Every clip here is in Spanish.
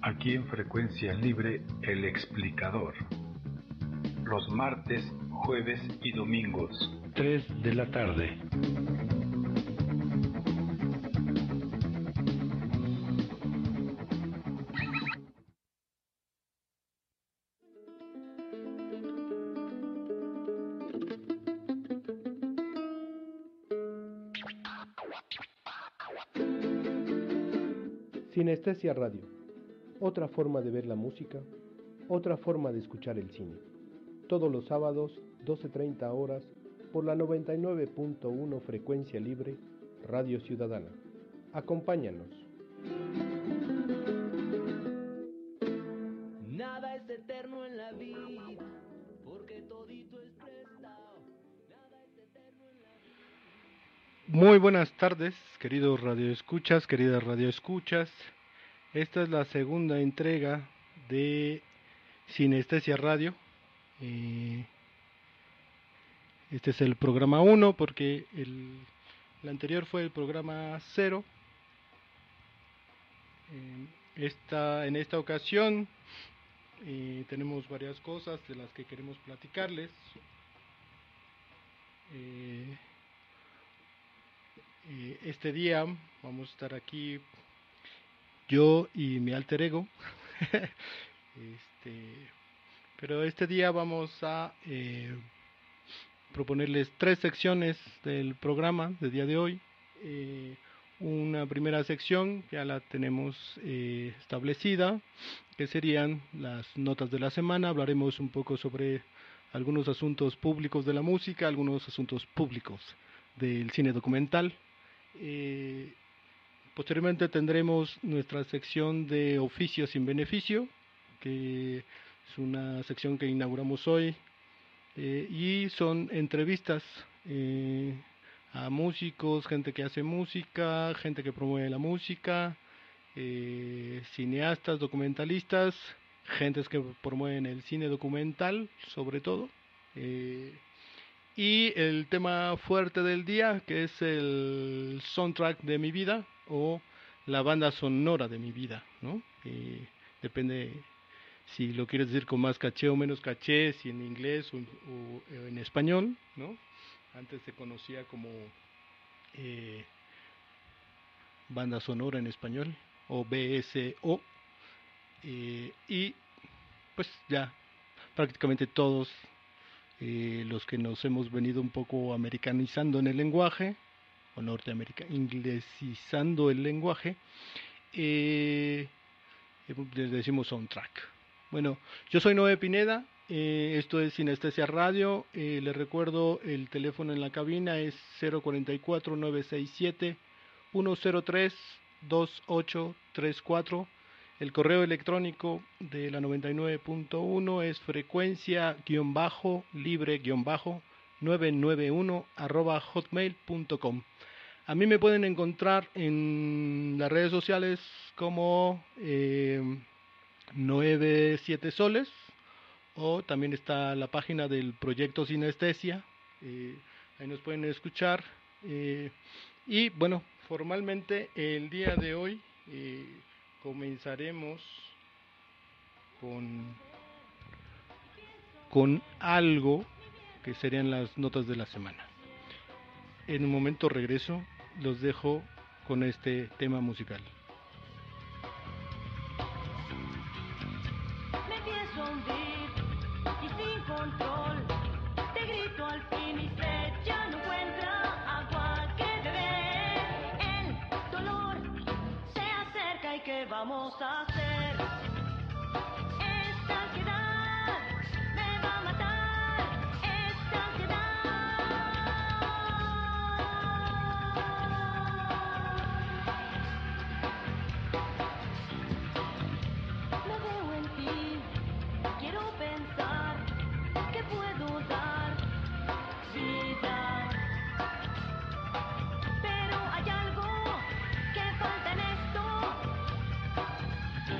Aquí en Frecuencia Libre, El Explicador. Los martes, jueves y domingos, 3 de la tarde. Sinestesia Radio, otra forma de ver la música, otra forma de escuchar el cine. Todos los sábados, 12:30 horas, por la 99.1 Frecuencia Libre, Radio Ciudadana. Acompáñanos. Nada es eterno en la vida, porque todito es prestado. Nada es eterno en la vida. Muy buenas tardes, queridos radioescuchas, queridas radioescuchas. Esta es la segunda entrega de Sinestesia Radio. Este es el programa 1 porque el anterior fue el programa 0. En esta ocasión tenemos varias cosas de las que queremos platicarles. Este día vamos a estar aquí yo y mi alter ego. Pero este día vamos a proponerles 3 secciones del programa del día de hoy. Una primera sección ya la tenemos establecida, que serían las notas de la semana. Hablaremos un poco sobre algunos asuntos públicos de la música, algunos asuntos públicos del cine documental. Posteriormente tendremos nuestra sección de oficio sin beneficio, que es una sección que inauguramos hoy, y son entrevistas a músicos, gente que hace música, gente que promueve la música, cineastas, documentalistas, gentes que promueven el cine documental sobre todo, y el tema fuerte del día, que es el soundtrack de mi vida o la banda sonora de mi vida, ¿no? Depende si lo quieres decir con más caché o menos caché, si en inglés o en español, ¿no? Antes se conocía como banda sonora en español o BSO, y pues ya prácticamente todos los que nos hemos venido un poco americanizando en el lenguaje o inglesizando el lenguaje, les decimos soundtrack. Bueno, yo soy Noé Pineda, esto es Sinestesia Radio. Les recuerdo, el teléfono en la cabina es 044-967-103-2834. El correo electrónico de la 99.1 es frecuencia-libre-991 @hotmail.com. A mí me pueden encontrar en las redes sociales como 97 soles, o también está la página del proyecto Sinestesia, ahí nos pueden escuchar. Y bueno, formalmente el día de hoy comenzaremos con algo que serían las notas de la semana. En un momento regreso, los dejo con este tema musical. Me empiezo a hundir y sin control te grito al fin y sed ya no encuentra agua que beber. El dolor se acerca y ¿qué vamos a hacer? Esta ansiedad me va a matar. Esta Me veo en ti, quiero pensar que puedo dar vida, pero hay algo que falta en esto.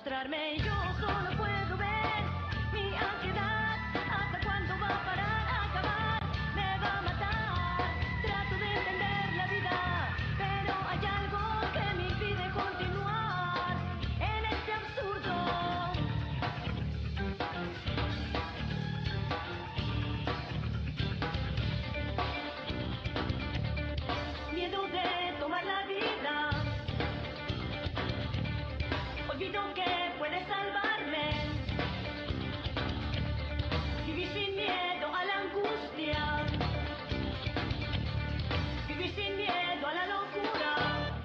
mostrarme. Yo solo puedo ver mi ansiedad. ¿Hasta cuándo va a parar, a acabar? Me va a matar. Trato de entender la vida, pero hay algo que me impide continuar en este absurdo. Miedo de tomar la vida. Olvido que puede salvarme. Vivir sin miedo a la angustia. Vivir sin miedo a la locura.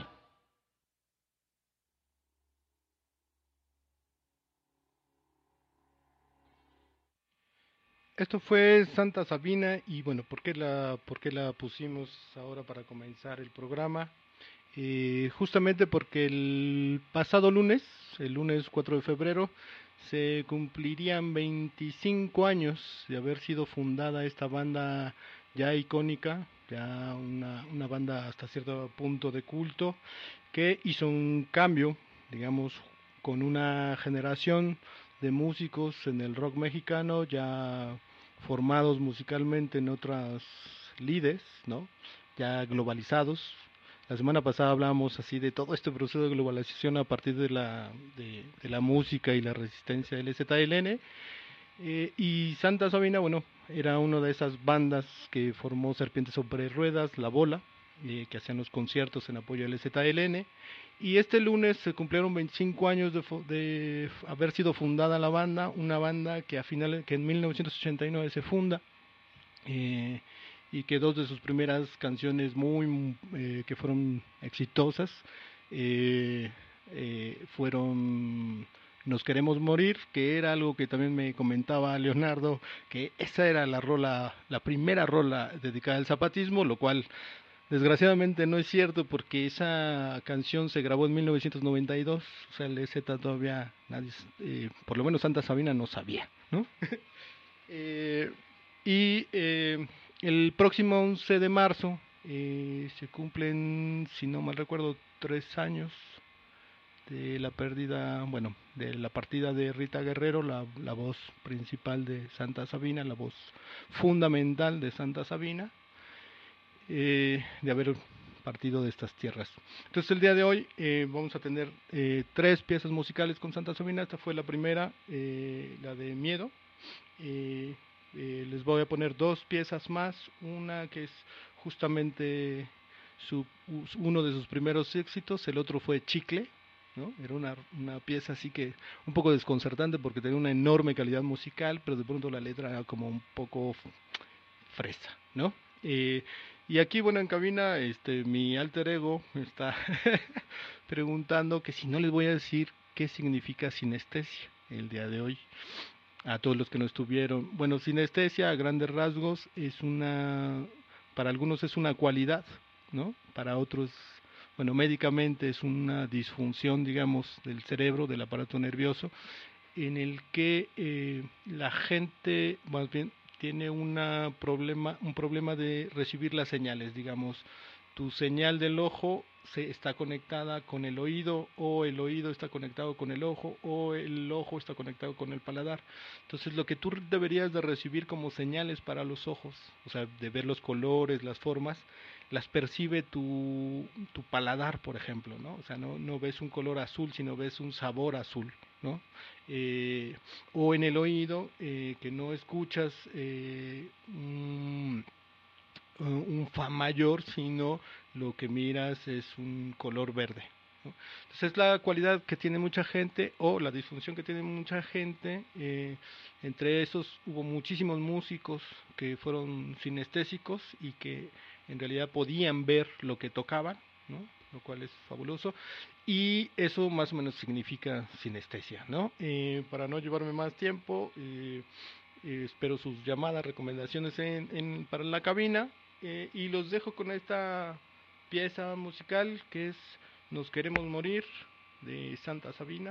Esto fue Santa Sabina y bueno, por qué la pusimos ahora para comenzar el programa? Justamente porque el pasado lunes, el lunes 4 de febrero, se cumplirían 25 años de haber sido fundada esta banda ya icónica, ya una banda hasta cierto punto de culto, que hizo un cambio, digamos, con una generación de músicos en el rock mexicano ya formados musicalmente en otras lides, ¿no? Ya globalizados. La semana pasada hablábamos así de todo este proceso de globalización a partir de la música y la resistencia del ZLN. Y Santa Sabina, bueno, era una de esas bandas que formó Serpientes sobre Ruedas, La Bola, que hacían los conciertos en apoyo del ZLN. Y este lunes se cumplieron 25 años de haber sido fundada la banda, una banda que que en 1989 se funda. Y que dos de sus primeras canciones que fueron exitosas fueron Nos Queremos Morir, que era algo que también me comentaba Leonardo, que esa era la primera rola dedicada al zapatismo, lo cual desgraciadamente no es cierto porque esa canción se grabó en 1992, o sea, el EZ todavía nadie, por lo menos Santa Sabina no sabía, ¿no? Eh, y el próximo 11 de marzo se cumplen, si no mal recuerdo, 3 años de la pérdida, bueno, de la partida de Rita Guerrero, la voz principal de Santa Sabina, la voz fundamental de Santa Sabina, de haber partido de estas tierras. Entonces el día de hoy vamos a tener 3 piezas musicales con Santa Sabina. Esta fue la primera, la de Miedo. Les voy a poner 2 piezas más, una que es justamente uno de sus primeros éxitos, el otro fue Chicle, ¿no? Era una pieza así que un poco desconcertante porque tenía una enorme calidad musical, pero de pronto la letra era como un poco fresa, ¿no? Y aquí, bueno, en cabina, mi alter ego me está preguntando que si no les voy a decir qué significa sinestesia el día de hoy. A todos los que no estuvieron. Bueno, sinestesia a grandes rasgos para algunos es una cualidad, ¿no? Para otros, bueno, médicamente es una disfunción, digamos, del cerebro, del aparato nervioso, en el que la gente, más bien, tiene un problema de recibir las señales, digamos, tu señal del ojo está conectada con el oído, o el oído está conectado con el ojo, o el ojo está conectado con el paladar. Entonces lo que tú deberías de recibir como señales para los ojos, o sea, de ver los colores, las formas, las percibe tu paladar, por ejemplo, ¿no? O sea, no ves un color azul, sino ves un sabor azul, ¿no? O en el oído, que no escuchas un fa mayor, sino lo que miras es un color verde, ¿no? Entonces es la cualidad que tiene mucha gente, o la disfunción que tiene mucha gente. Entre esos hubo muchísimos músicos que fueron sinestésicos y que en realidad podían ver lo que tocaban, ¿no? Lo cual es fabuloso, y eso más o menos significa sinestesia, ¿no? Para no llevarme más tiempo, espero sus llamadas, recomendaciones para la cabina, y los dejo con esta pieza musical que es Nos Queremos Morir, de Santa Sabina.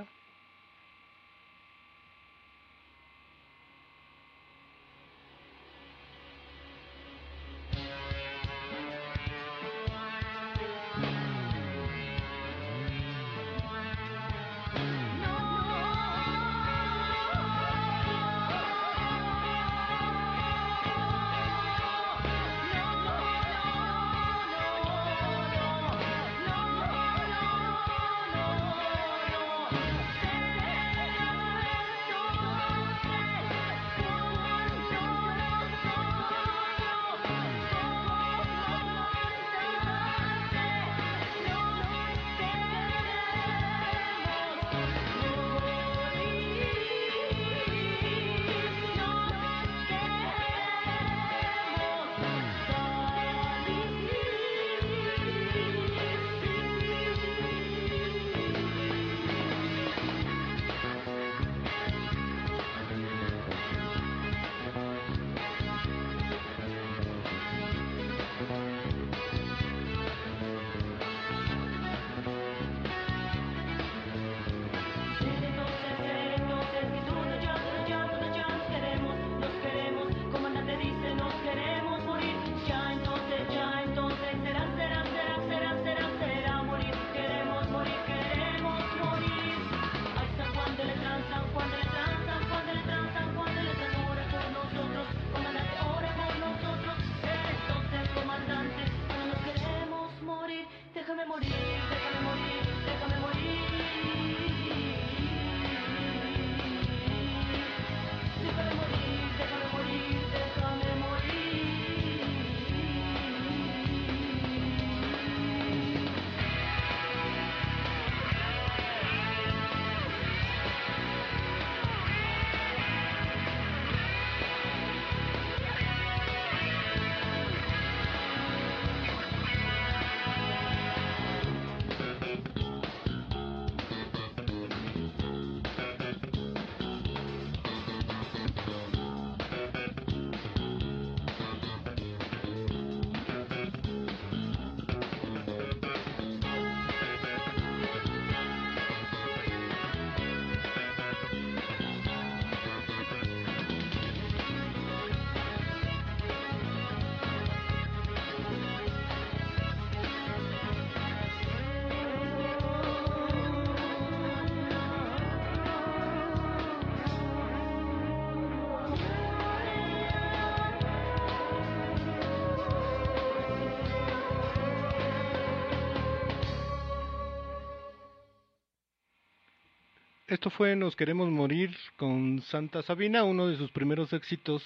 No Esto fue Nos Queremos Morir con Santa Sabina, uno de sus primeros éxitos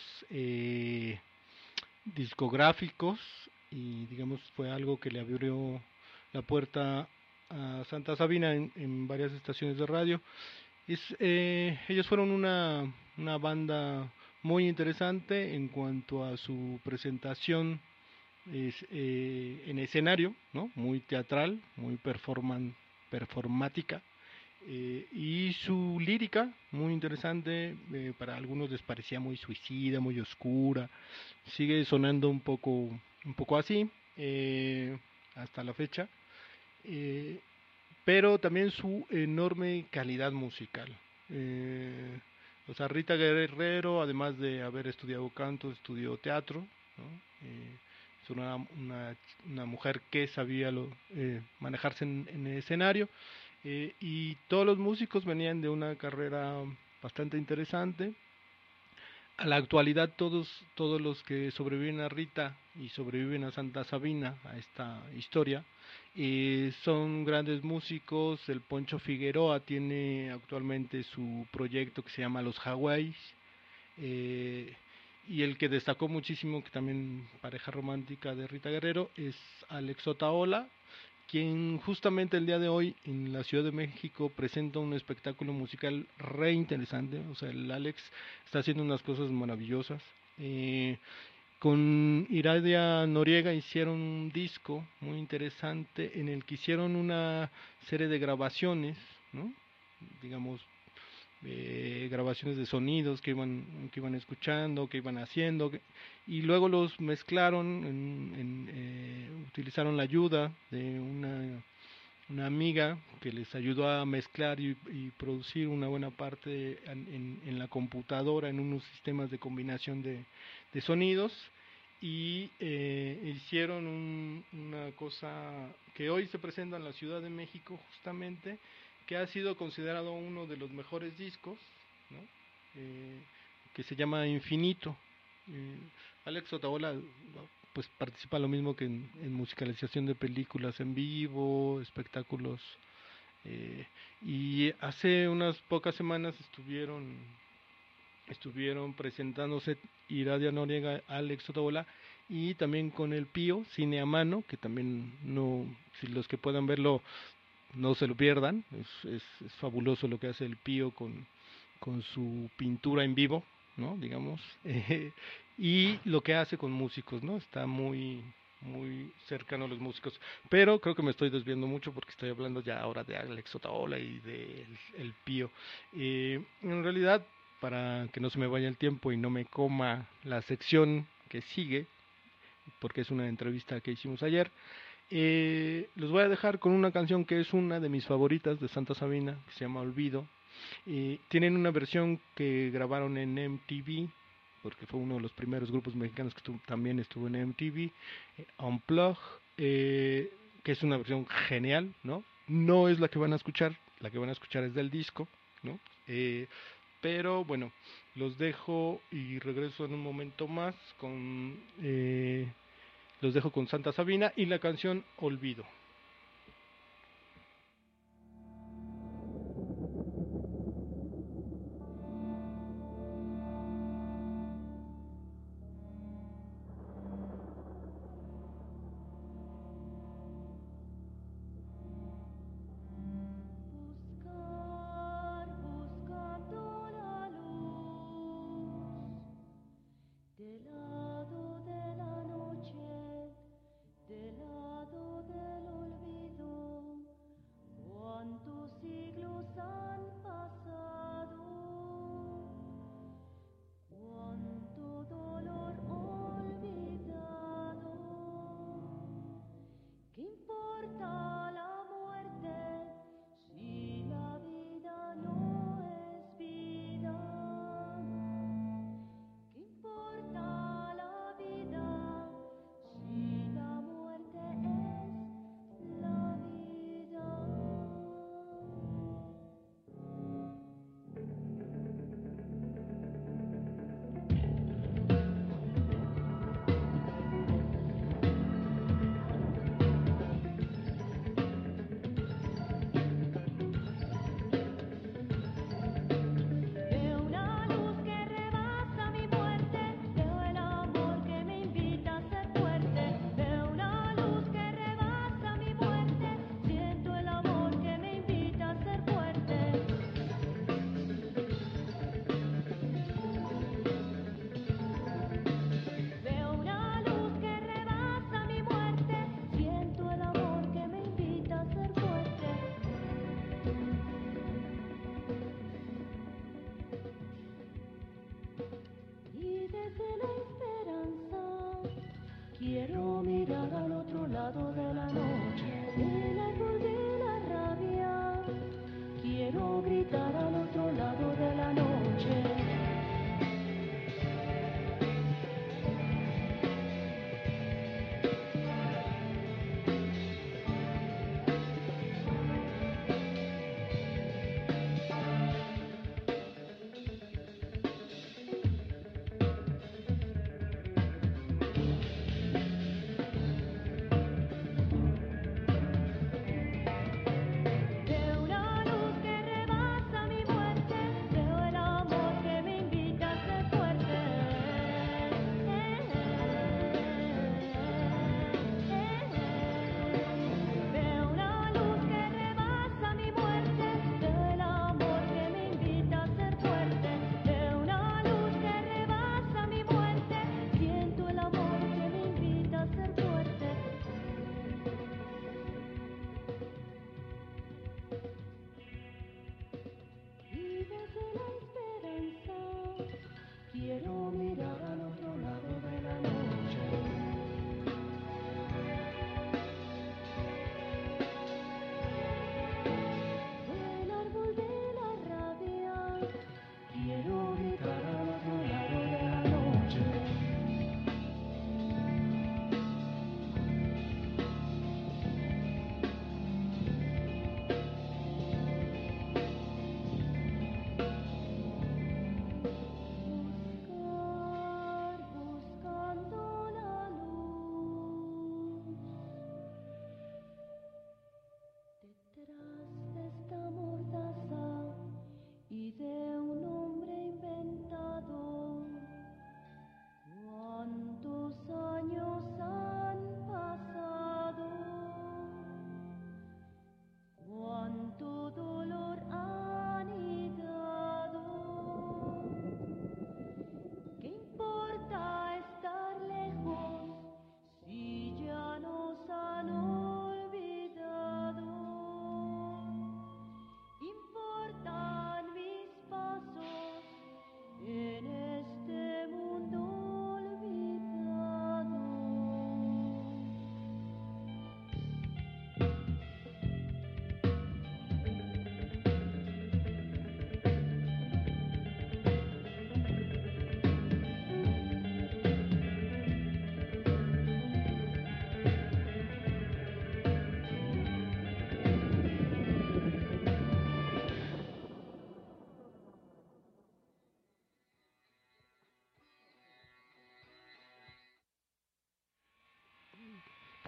discográficos, y digamos fue algo que le abrió la puerta a Santa Sabina en varias estaciones de radio. Ellos fueron una banda muy interesante en cuanto a su presentación en escenario, ¿no? Muy teatral, muy performática, y su lírica muy interesante. Para algunos les parecía muy suicida, muy oscura. Sigue sonando un poco así hasta la fecha. Eh, pero también su enorme calidad musical. Eh, o sea, Rita Guerrero, además de haber estudiado canto, estudió teatro, ¿no? Es una mujer que sabía manejarse en el escenario, y todos los músicos venían de una carrera bastante interesante. A la actualidad todos los que sobreviven a Rita y sobreviven a Santa Sabina, a esta historia, son grandes músicos. El Poncho Figueroa tiene actualmente su proyecto que se llama Los Hawaiis, eh, y el que destacó muchísimo, que también pareja romántica de Rita Guerrero, es Alex Otaola, quien justamente el día de hoy en la Ciudad de México presenta un espectáculo musical re interesante. O sea, el Alex está haciendo unas cosas maravillosas. Con Iradia Noriega hicieron un disco muy interesante en el que hicieron una serie de grabaciones, ¿no? Digamos, grabaciones de sonidos que iban escuchando, que iban haciendo, y luego los mezclaron, utilizaron la ayuda de una amiga que les ayudó a mezclar y producir una buena parte en la computadora, en unos sistemas de combinación de sonidos, y hicieron una cosa que hoy se presenta en la Ciudad de México justamente, que ha sido considerado uno de los mejores discos, ¿no? Que se llama Infinito. Eh, Alex Otaola pues participa lo mismo que en musicalización de películas en vivo, espectáculos, eh, y hace unas pocas semanas estuvieron presentándose Iradia Noriega, Alex Otaola, y también con el Pío, Cine a Mano, que también no, si los que puedan verlo no se lo pierdan. Es fabuloso lo que hace el Pío con su pintura en vivo, ¿no? Digamos, y lo que hace con músicos, ¿no? Está muy cercano a los músicos. Pero creo que me estoy desviando mucho porque estoy hablando ya ahora de Alex Otaola y de el Pío. En realidad, para que no se me vaya el tiempo y no me coma la sección que sigue, porque es una entrevista que hicimos ayer, los voy a dejar con una canción que es una de mis favoritas de Santa Sabina, que se llama Olvido. Tienen una versión que grabaron en MTV, porque fue uno de los primeros grupos mexicanos que también estuvo en MTV, Unplug, que es una versión genial, ¿no? No es la que van a escuchar, la que van a escuchar es del disco, ¿no? Pero bueno, los dejo y regreso en un momento más los dejo con Santa Sabina y la canción Olvido. Buscar, buscando la luz, del lado de la noche, del lado del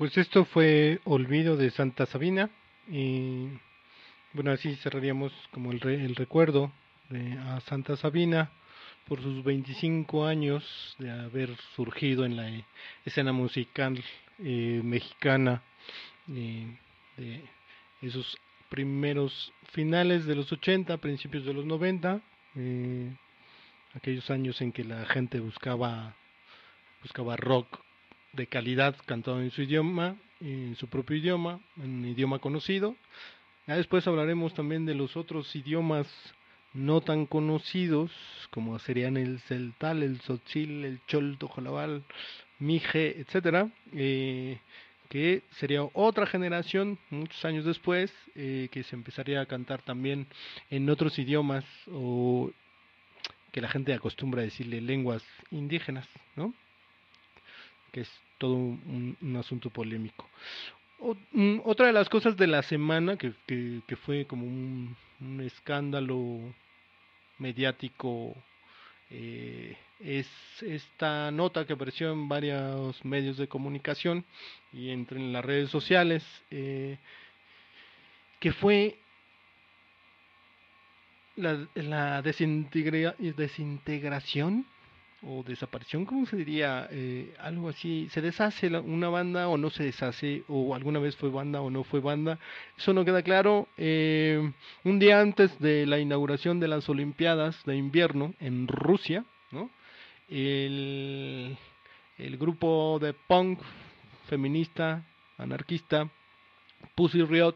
Pues esto fue Olvido de Santa Sabina. Y bueno, así cerraríamos como el recuerdo a Santa Sabina por sus 25 años de haber surgido en la escena musical mexicana, eh, de esos primeros finales de los 80, principios de los 90, eh, aquellos años en que la gente buscaba rock de calidad cantado en su idioma, en su propio idioma, en un idioma conocido. Ya después hablaremos también de los otros idiomas no tan conocidos, como serían el celtal, el tzotzil, el chol, tojolabal, mije, etcétera, que sería otra generación, muchos años después, que se empezaría a cantar también en otros idiomas, o que la gente acostumbra a decirle lenguas indígenas, ¿no? Que es todo un asunto polémico. Otra de las cosas de la semana que fue como un escándalo mediático, es esta nota que apareció en varios medios de comunicación y entre en las redes sociales, que fue la desintegración o desaparición, ¿cómo se diría? Algo así, ¿se deshace una banda o no se deshace? ¿O alguna vez fue banda o no fue banda? Eso no queda claro. Un día antes de la inauguración de las Olimpiadas de invierno en Rusia, ¿no? El, el grupo de punk feminista, anarquista, Pussy Riot,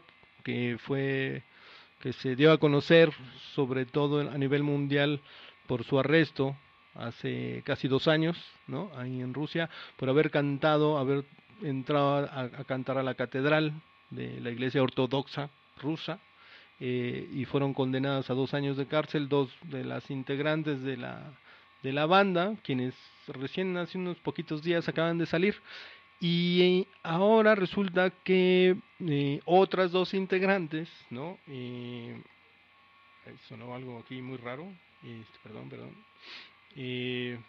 que se dio a conocer sobre todo a nivel mundial por su arresto hace casi 2 años, ¿no? Ahí en Rusia, por haber entrado a cantar a la catedral de la Iglesia Ortodoxa rusa, y fueron condenadas a 2 años de cárcel dos de las integrantes de la banda, quienes recién hace unos poquitos días acaban de salir. Y ahora resulta que otras dos integrantes, ¿no? Sonó algo aquí muy raro. Perdón. Eh,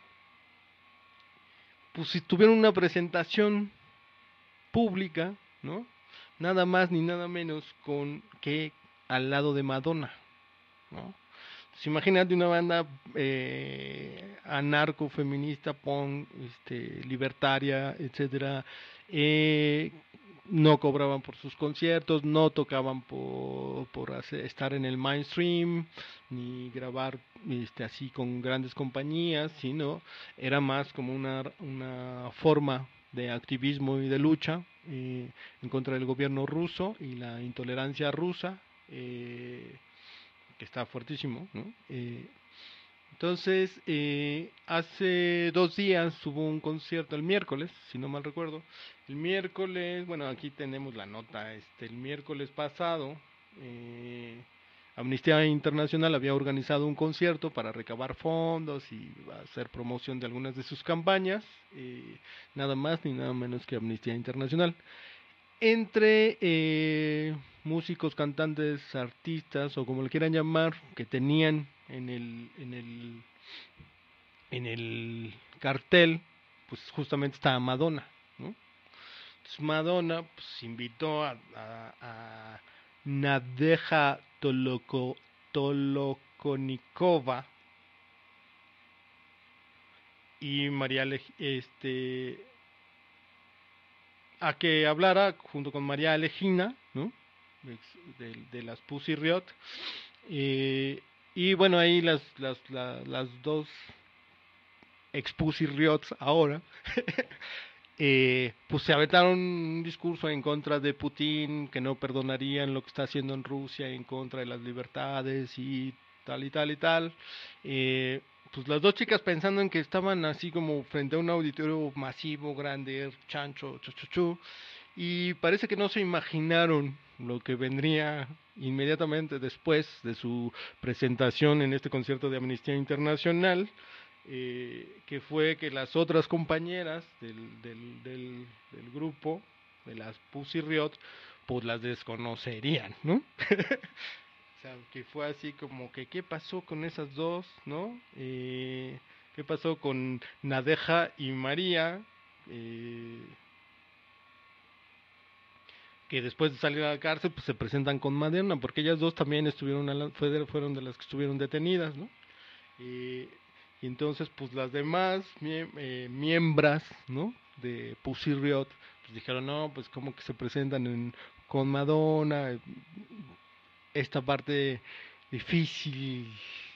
pues si tuvieron una presentación pública, ¿no? Nada más ni nada menos con que al lado de Madonna, ¿no? Pues imagínate una banda anarco, feminista, punk, libertaria, etcétera. eh, no cobraban por sus conciertos, no tocaban por estar en el mainstream, ni grabar así con grandes compañías, sino era más como una forma de activismo y de lucha en contra del gobierno ruso y la intolerancia rusa, que está fuertísimo, ¿no? Entonces, hace 2 días hubo un concierto, el miércoles, si no mal recuerdo. El miércoles, bueno, aquí tenemos la nota, el miércoles pasado, Amnistía Internacional había organizado un concierto para recabar fondos y hacer promoción de algunas de sus campañas, nada más ni nada menos que Amnistía Internacional. Entre músicos, cantantes, artistas o como le quieran llamar, que tenían en el cartel, pues justamente estaba Madonna, ¿no? Entonces Madonna pues invitó a Nadeja Tolokonikova y a que hablara junto con María Alejina, ¿no? De las Pussy Riot. Y bueno, ahí las dos ex Pussy Riots ahora, pues se aventaron un discurso en contra de Putin, que no perdonarían lo que está haciendo en Rusia, en contra de las libertades y tal y tal y tal. Pues las dos chicas pensando en que estaban así como frente a un auditorio masivo, grande, chancho, chuchuchu, y parece que no se imaginaron lo que vendría inmediatamente después de su presentación en este concierto de Amnistía Internacional, que fue que las otras compañeras del grupo, de las Pussy Riot, pues las desconocerían, ¿no? O sea, que fue así como que, ¿qué pasó con esas dos, no? ¿Qué pasó con Nadeja y María? que después de salir a la cárcel pues se presentan con Madonna, porque ellas dos también fueron de las que estuvieron detenidas, ¿no? Y entonces pues las demás miembros, ¿no? De Pussy Riot pues dijeron, no, pues como que se presentan con Madonna, esta parte difícil,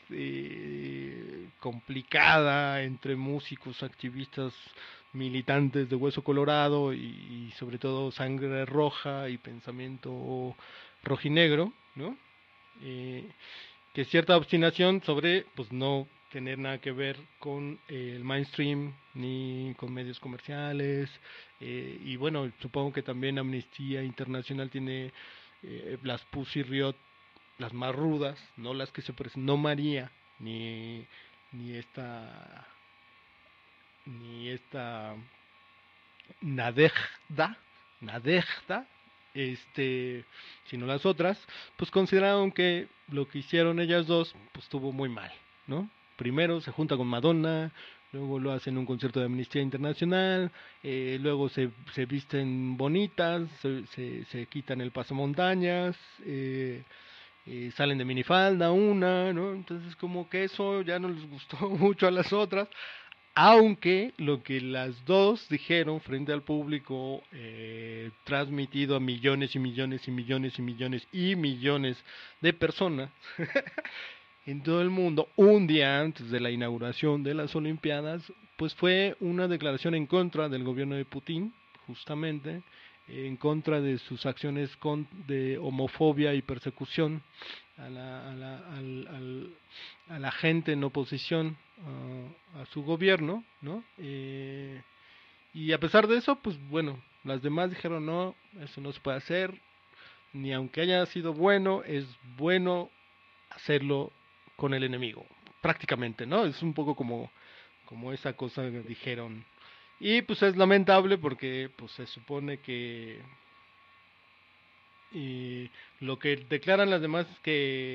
complicada entre músicos, activistas, militantes de Hueso Colorado y sobre todo sangre roja y pensamiento rojinegro, ¿no? Que cierta obstinación sobre pues no tener nada que ver con el mainstream ni con medios comerciales, y bueno, supongo que también Amnistía Internacional tiene las Pussy Riot, las más rudas, no las que se presentan, no María ni ni esta ni esta Nadejda, Nadejda, sino las otras, pues consideraron que lo que hicieron ellas dos, pues estuvo muy mal, ¿no? Primero se junta con Madonna, luego lo hacen en un concierto de Amnistía Internacional, luego se visten bonitas, se quitan el pasamontañas, salen de minifalda una, ¿no? Entonces como que eso ya no les gustó mucho a las otras, aunque lo que las dos dijeron frente al público, transmitido a millones y millones y millones y millones y millones de personas en todo el mundo, un día antes de la inauguración de las Olimpiadas, pues fue una declaración en contra del gobierno de Putin, justamente, en contra de sus acciones de homofobia y persecución a la gente en oposición a su gobierno, ¿no? Y a pesar de eso, pues bueno, las demás dijeron no, eso no se puede hacer, ni aunque haya sido bueno, es bueno hacerlo con el enemigo, prácticamente, ¿no? Es un poco como esa cosa que dijeron. Y pues es lamentable porque pues se supone que lo que declaran las demás es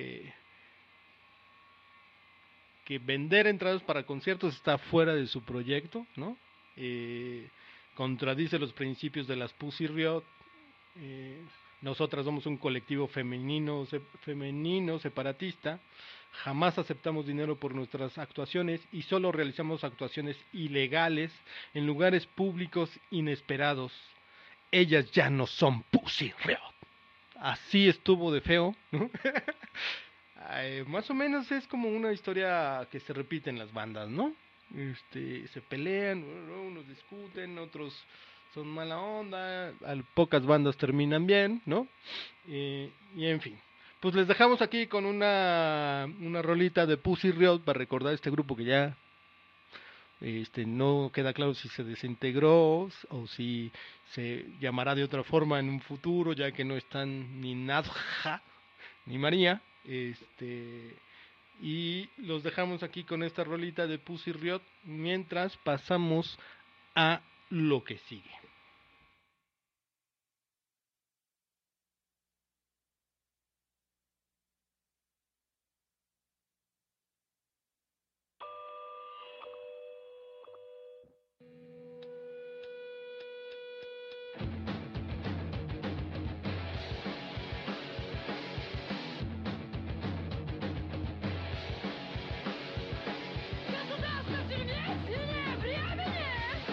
que vender entradas para conciertos está fuera de su proyecto, ¿no? Contradice los principios de las Pussy Riot. Nosotras somos un colectivo femenino separatista. Jamás aceptamos dinero por nuestras actuaciones y solo realizamos actuaciones ilegales en lugares públicos inesperados. Ellas ya no son Pussy Riot. Así estuvo de feo, ¿no? Más o menos es como una historia que se repite en las bandas, ¿no? Se pelean, unos discuten, otros son mala onda, pocas bandas terminan bien, ¿no? Y en fin, pues les dejamos aquí con una rolita de Pussy Riot para recordar este grupo que ya no queda claro si se desintegró o si se llamará de otra forma en un futuro, ya que no están ni Nadja ni María. Y los dejamos aquí con esta rolita de Pussy Riot mientras pasamos a lo que sigue. Государство сильнее, сильнее времени!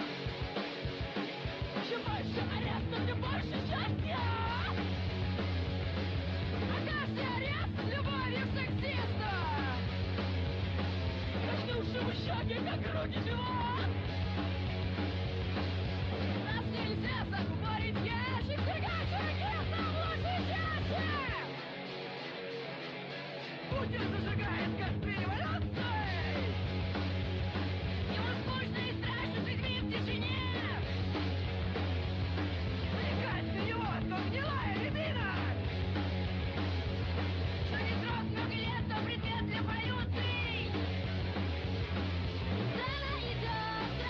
Чем больше арестов, тем больше счастья! А каждый арест с любовью сексиста! Коснувшего щеки, как руки живот! Нас нельзя закупорить ящик, горячий агент нам лучше чаще! Путин зажигает, как при революции! Его скучно и страшно прикрыть в тишине! Намекать на него, то гнилая рябина! Что не срок много лет, то предмет для полюций! Сцена идет,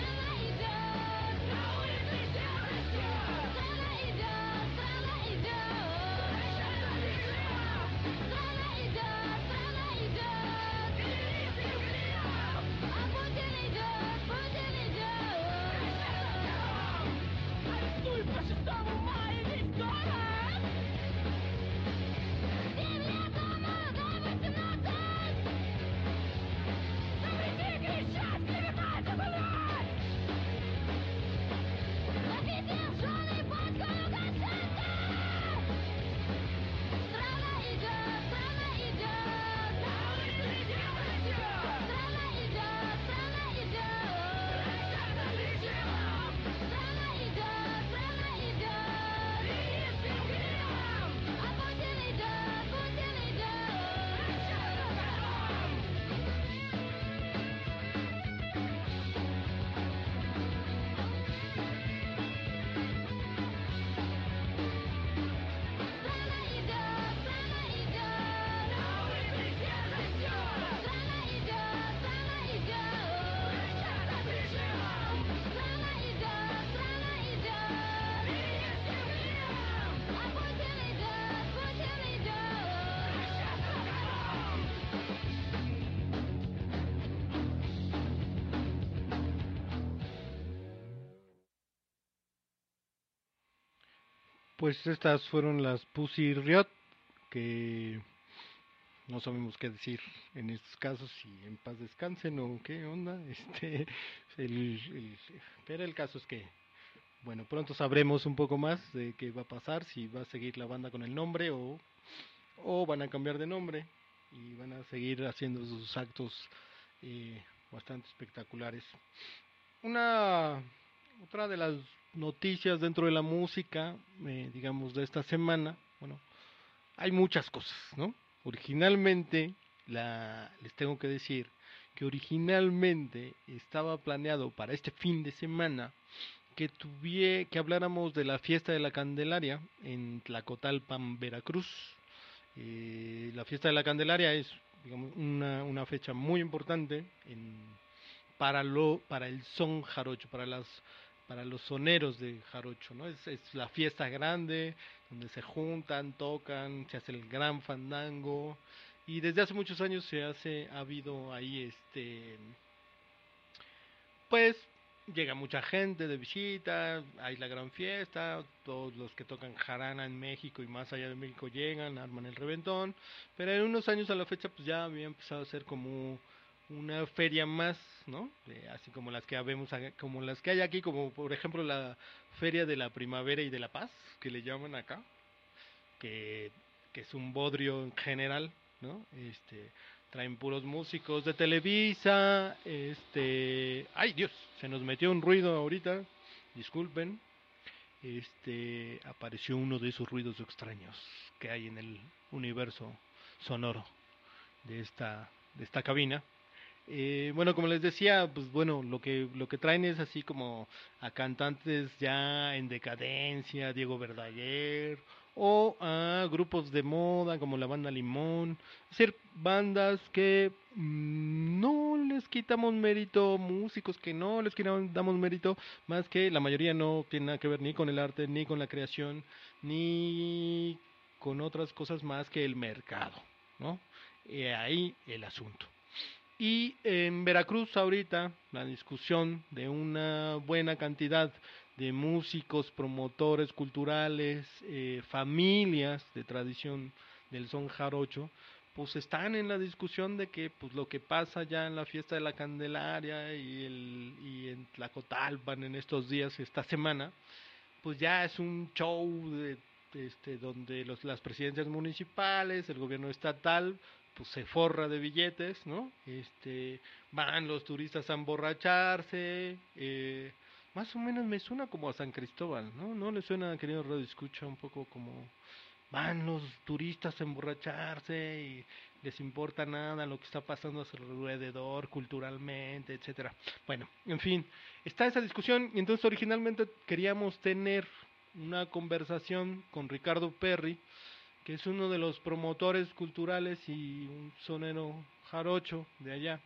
Pues estas fueron las Pussy Riot, que no sabemos qué decir en estos casos, si en paz descansen o qué onda. El, el- pero el caso es que, bueno, pronto sabremos un poco más de qué va a pasar, si va a seguir la banda con el nombre o van a cambiar de nombre y van a seguir haciendo sus actos eh, bastante espectaculares. Una otra de las noticias dentro de la música, digamos, de esta semana, bueno, hay muchas cosas, ¿no? Originalmente, les tengo que decir que originalmente estaba planeado para este fin de semana que habláramos de la fiesta de la Candelaria en Tlacotalpan, Veracruz. La fiesta de la Candelaria es, digamos, una fecha muy importante para el son jarocho, para los soneros de jarocho, ¿no? Es la fiesta grande donde se juntan, tocan, se hace el gran fandango y desde hace muchos años ha habido ahí pues llega mucha gente de visita, hay la gran fiesta, todos los que tocan jarana en México y más allá de México llegan, arman el reventón, pero en unos años a la fecha pues ya había empezado a ser como una feria más, ¿no? Así como las que vemos, como las que hay aquí, como por ejemplo la Feria de la Primavera y de la Paz, que le llaman acá, que, que es un bodrio en general, ¿no? Traen puros músicos de Televisa, ay Dios, se nos metió un ruido ahorita, disculpen, apareció uno de esos ruidos extraños que hay en el universo sonoro de esta cabina. Bueno, como les decía, pues bueno, lo que traen es así como a cantantes ya en decadencia, Diego Verdaguer, o a grupos de moda como la banda Limón, es decir, bandas que no les quitamos mérito, músicos que no les damos mérito, más que la mayoría no tiene nada que ver ni con el arte, ni con la creación, ni con otras cosas más que el mercado, ¿no? Ahí el asunto. Y en Veracruz ahorita la discusión de una buena cantidad de músicos, promotores culturales, familias de tradición del son jarocho, pues están en la discusión de que pues lo que pasa ya en la fiesta de la Candelaria y en Tlacotalpan en estos días, esta semana, pues ya es un show donde las presidencias municipales, el gobierno estatal, pues se forra de billetes, ¿no? Van los turistas a emborracharse, más o menos me suena como a San Cristóbal, ¿no? ¿No le suena, querido Radio Escucha, un poco como van los turistas a emborracharse y les importa nada lo que está pasando a su alrededor culturalmente, etcétera? Bueno, en fin, está esa discusión y entonces originalmente queríamos tener una conversación con Ricardo Perry, que es uno de los promotores culturales y un sonero jarocho de allá,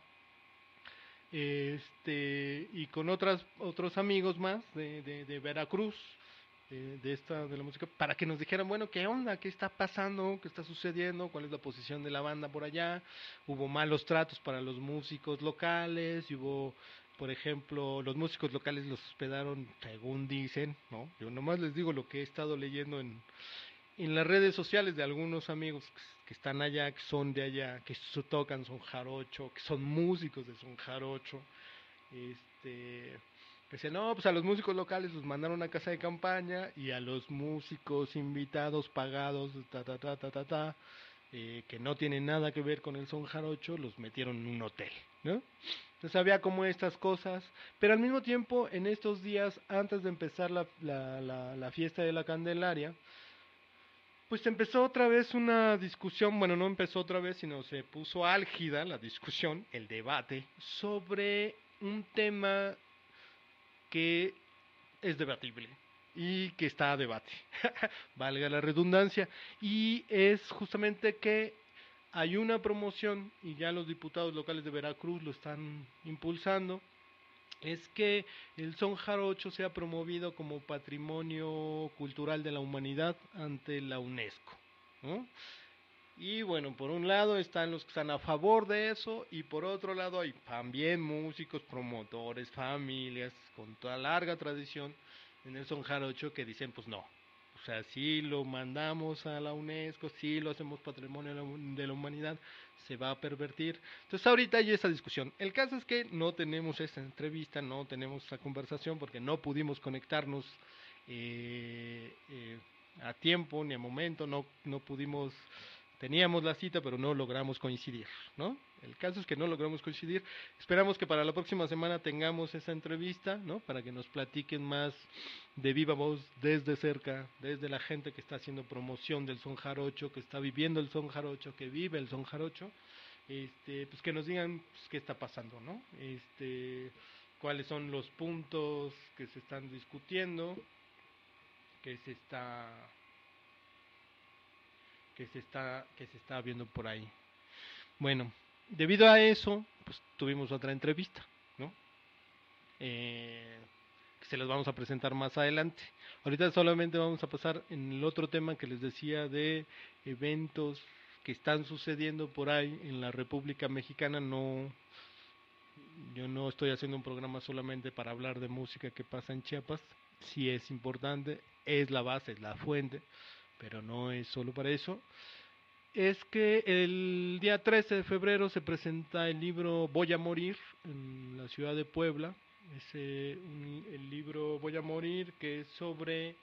y con otros amigos más de Veracruz, de la música, para que nos dijeran, bueno, qué onda, qué está pasando, qué está sucediendo, cuál es la posición de la banda por allá. Hubo malos tratos para los músicos locales, y hubo, por ejemplo, los músicos locales los hospedaron, según dicen, ¿no? Yo nomás les digo lo que he estado leyendo en las redes sociales de algunos amigos que están allá, que son de allá, que tocan son jarocho, que son músicos de son jarocho, que decían, no, pues a los músicos locales los mandaron a casa de campaña y a los músicos invitados, pagados, que no tienen nada que ver con el son jarocho, los metieron en un hotel, ¿no? Entonces había como estas cosas, pero al mismo tiempo, en estos días, antes de empezar la fiesta de la Candelaria, pues empezó otra vez una discusión, bueno, no empezó otra vez, sino se puso álgida la discusión, el debate, sobre un tema que es debatible y que está a debate, valga la redundancia, y es justamente que hay una promoción, y ya los diputados locales de Veracruz lo están impulsando, es que el son jarocho sea promovido como patrimonio cultural de la humanidad ante la UNESCO, ¿no? Y bueno, por un lado están los que están a favor de eso y por otro lado hay también músicos, promotores, familias con toda larga tradición en el son jarocho que dicen pues no, O sea, sí lo mandamos a la UNESCO, sí lo hacemos patrimonio de la humanidad, se va a pervertir. Entonces ahorita hay esa discusión. El caso es que no tenemos esta entrevista, no tenemos esa conversación porque no pudimos conectarnos a tiempo ni a momento, no pudimos, teníamos la cita pero no logramos coincidir, ¿no? El caso es que no logramos coincidir. Esperamos que para la próxima semana tengamos esa entrevista, ¿no? Para que nos platiquen más de viva voz, desde cerca, desde la gente que está haciendo promoción del son jarocho, que está viviendo el son jarocho, que vive el son jarocho, pues que nos digan pues, qué está pasando, ¿no? Cuáles son los puntos que se están discutiendo, que se está viendo por ahí. Bueno, debido a eso, pues tuvimos otra entrevista, ¿no? Que se las vamos a presentar más adelante. Ahorita solamente vamos a pasar en el otro tema que les decía de eventos que están sucediendo por ahí en la República Mexicana. Yo no estoy haciendo un programa solamente para hablar de música que pasa en Chiapas. Sí es importante, es la base, es la fuente, pero no es solo para eso. Es que el día 13 de febrero se presenta el libro Voy a morir en la ciudad de Puebla. El libro Voy a morir, que es sobre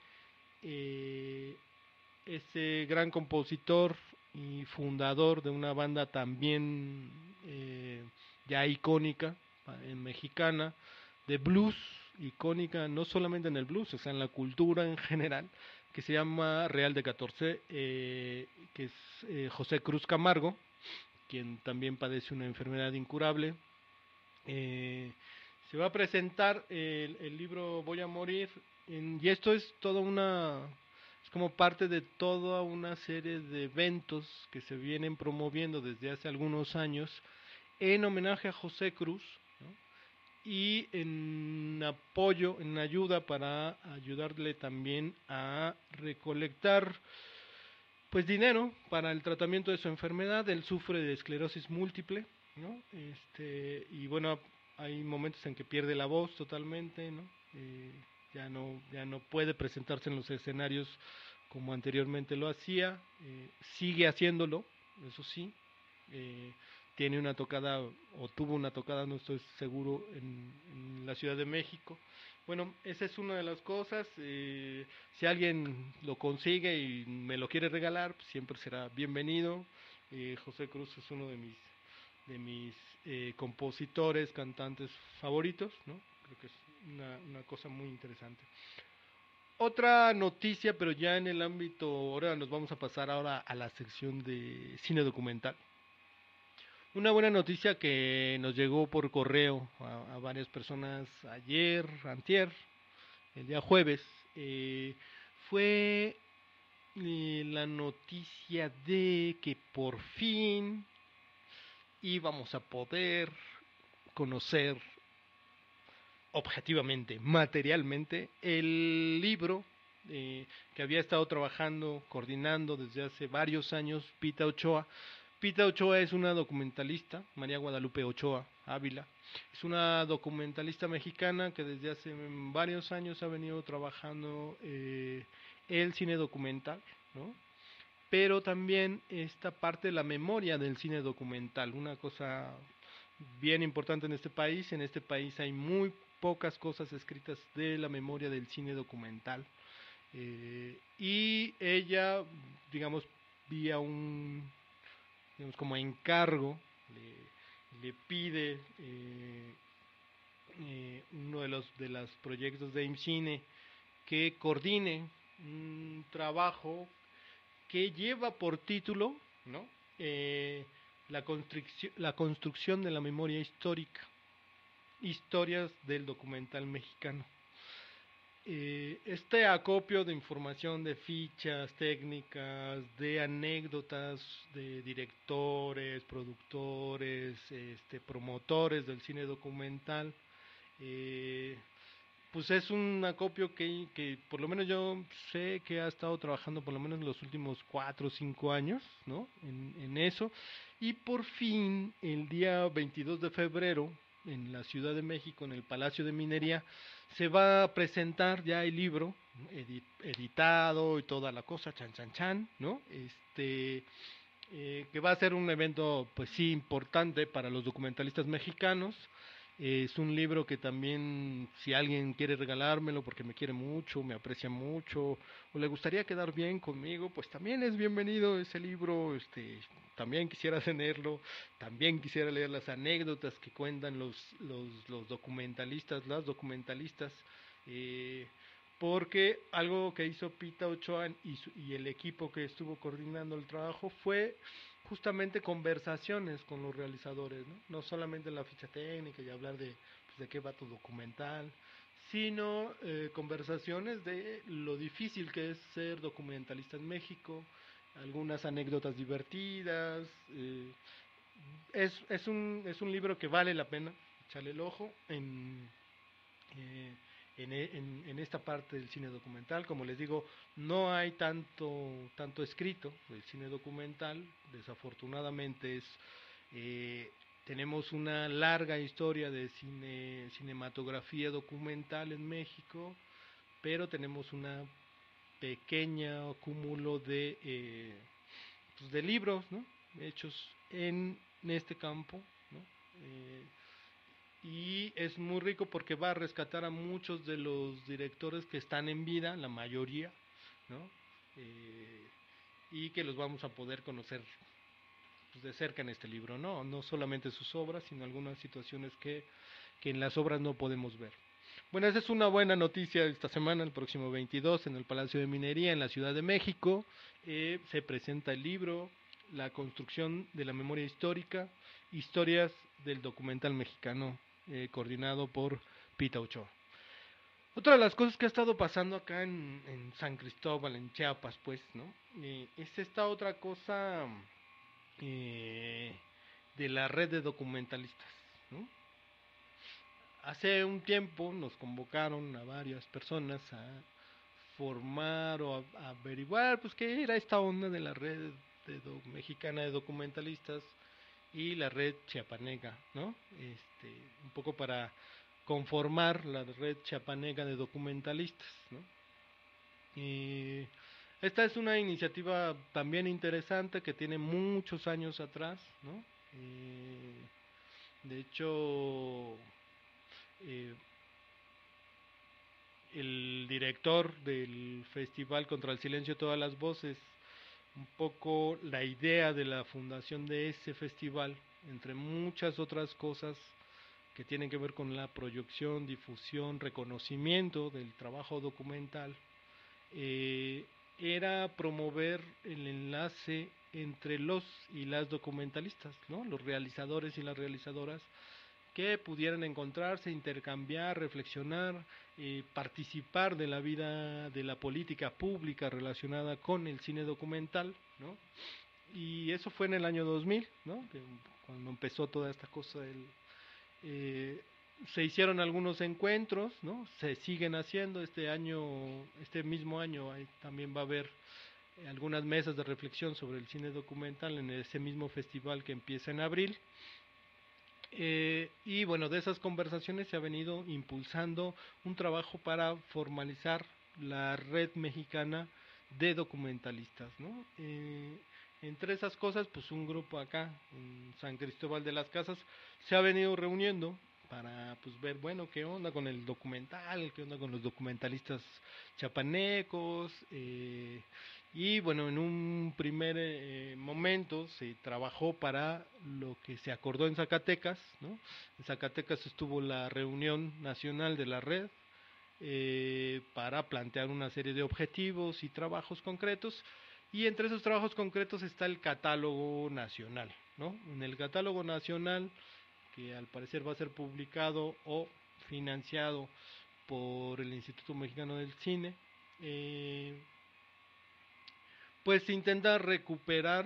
ese gran compositor y fundador de una banda también ya icónica mexicana, de blues, icónica no solamente en el blues, o sea, en la cultura en general, que se llama Real de 14, que es José Cruz Camargo, quien también padece una enfermedad incurable. Se va a presentar el libro Voy a morir, y esto es toda es como parte de toda una serie de eventos que se vienen promoviendo desde hace algunos años en homenaje a José Cruz, ¿no? Y en apoyo, en ayuda para ayudarle también a recolectar pues dinero para el tratamiento de su enfermedad. Él sufre de esclerosis múltiple, ¿no? Y bueno, hay momentos en que pierde la voz totalmente, ¿no? Ya no puede presentarse en los escenarios como anteriormente lo hacía. Sigue haciéndolo, eso sí. eh, Tiene una tocada, o tuvo una tocada, no estoy seguro, en la Ciudad de México. Bueno, esa es una de las cosas. Si alguien lo consigue y me lo quiere regalar, pues siempre será bienvenido. José Cruz es uno de mis compositores, cantantes favoritos, ¿no? Creo que es una cosa muy interesante. Otra noticia, pero ya en el ámbito, ahora nos vamos a pasar ahora a la sección de cine documental. Una buena noticia que nos llegó por correo a varias personas ayer, antier, el día jueves, fue la noticia de que por fin íbamos a poder conocer objetivamente, materialmente, el libro que había estado trabajando, coordinando desde hace varios años Pita Ochoa. Pita Ochoa es una documentalista, María Guadalupe Ochoa Ávila, es una documentalista mexicana que desde hace varios años ha venido trabajando el cine documental, ¿no? Pero también esta parte de la memoria del cine documental, una cosa bien importante en este país. En este país hay muy pocas cosas escritas de la memoria del cine documental. Y ella, digamos, vía digamos, como encargo, le pide uno de los proyectos de IMCINE que coordine un trabajo que lleva por título, ¿no? La construcción de la memoria histórica, historias del documental mexicano. Este acopio de información, de fichas técnicas, de anécdotas de directores, productores, promotores del cine documental, pues es un acopio que por lo menos yo sé que ha estado trabajando por lo menos en los últimos 4 o 5 años, ¿no? En eso. Y por fin, el día 22 de febrero, en la Ciudad de México, en el Palacio de Minería, se va a presentar ya el libro editado y toda la cosa, chan chan chan, ¿no? Que va a ser un evento, pues sí, importante para los documentalistas mexicanos. Es un libro que también, si alguien quiere regalármelo porque me quiere mucho, me aprecia mucho, o le gustaría quedar bien conmigo, pues también es bienvenido ese libro. También quisiera tenerlo, también quisiera leer las anécdotas que cuentan los documentalistas, las documentalistas, eh, porque algo que hizo Pita Ochoa y el equipo que estuvo coordinando el trabajo fue justamente conversaciones con los realizadores, ¿no? No solamente la ficha técnica y hablar de qué va tu documental, sino conversaciones de lo difícil que es ser documentalista en México, algunas anécdotas divertidas. Es un libro que vale la pena echarle el ojo eh, en esta parte del cine documental. Como les digo, no hay tanto escrito del cine documental. Desafortunadamente tenemos una larga historia de cinematografía documental en México, pero tenemos una pequeña cúmulo pues de libros, ¿no? Hechos en este campo, ¿no? Y es muy rico porque va a rescatar a muchos de los directores que están en vida, la mayoría, ¿no? Y que los vamos a poder conocer, pues, de cerca en este libro, ¿no? No solamente sus obras, sino algunas situaciones que en las obras no podemos ver. Bueno, esa es una buena noticia esta semana. El próximo 22 en el Palacio de Minería en la Ciudad de México se presenta el libro La construcción de la memoria histórica, historias del documental mexicano, coordinado por Pita Ochoa. Otra de las cosas que ha estado pasando acá en San Cristóbal, en Chiapas, pues, ¿no? Es esta otra cosa eh, de la red de documentalistas, ¿no? Hace un tiempo nos convocaron a varias personas a formar o a averiguar, pues, qué era esta onda de la red mexicana de documentalistas y la red chiapaneca, ¿no? Un poco para conformar la red chiapaneca de documentalistas, ¿no? Y esta es una iniciativa también interesante que tiene muchos años atrás, ¿no? De hecho, eh, el director del Festival Contra el Silencio de Todas las Voces, un poco la idea de la fundación de ese festival, entre muchas otras cosas que tienen que ver con la proyección, difusión, reconocimiento del trabajo documental, era promover el enlace entre los y las documentalistas, ¿no? Los realizadores y las realizadoras, que pudieran encontrarse, intercambiar, reflexionar, participar de la vida de la política pública relacionada con el cine documental, ¿no? Y eso fue en el año 2000, ¿no? Cuando empezó toda esta cosa se hicieron algunos encuentros, ¿no? Se siguen haciendo este mismo año también va a haber algunas mesas de reflexión sobre el cine documental en ese mismo festival que empieza en abril. Y bueno, de esas conversaciones se ha venido impulsando un trabajo para formalizar la red mexicana de documentalistas, ¿no? Entre esas cosas, pues un grupo acá en San Cristóbal de las Casas se ha venido reuniendo para, pues, ver, bueno, qué onda con el documental, qué onda con los documentalistas chapanecos. Y bueno, en un primer momento se trabajó para lo que se acordó en Zacatecas, ¿no? En Zacatecas estuvo la reunión nacional de la red para plantear una serie de objetivos y trabajos concretos, y entre esos trabajos concretos está el catálogo nacional, ¿no? En el catálogo nacional, que al parecer va a ser publicado o financiado por el Instituto Mexicano del Cine, pues se intenta recuperar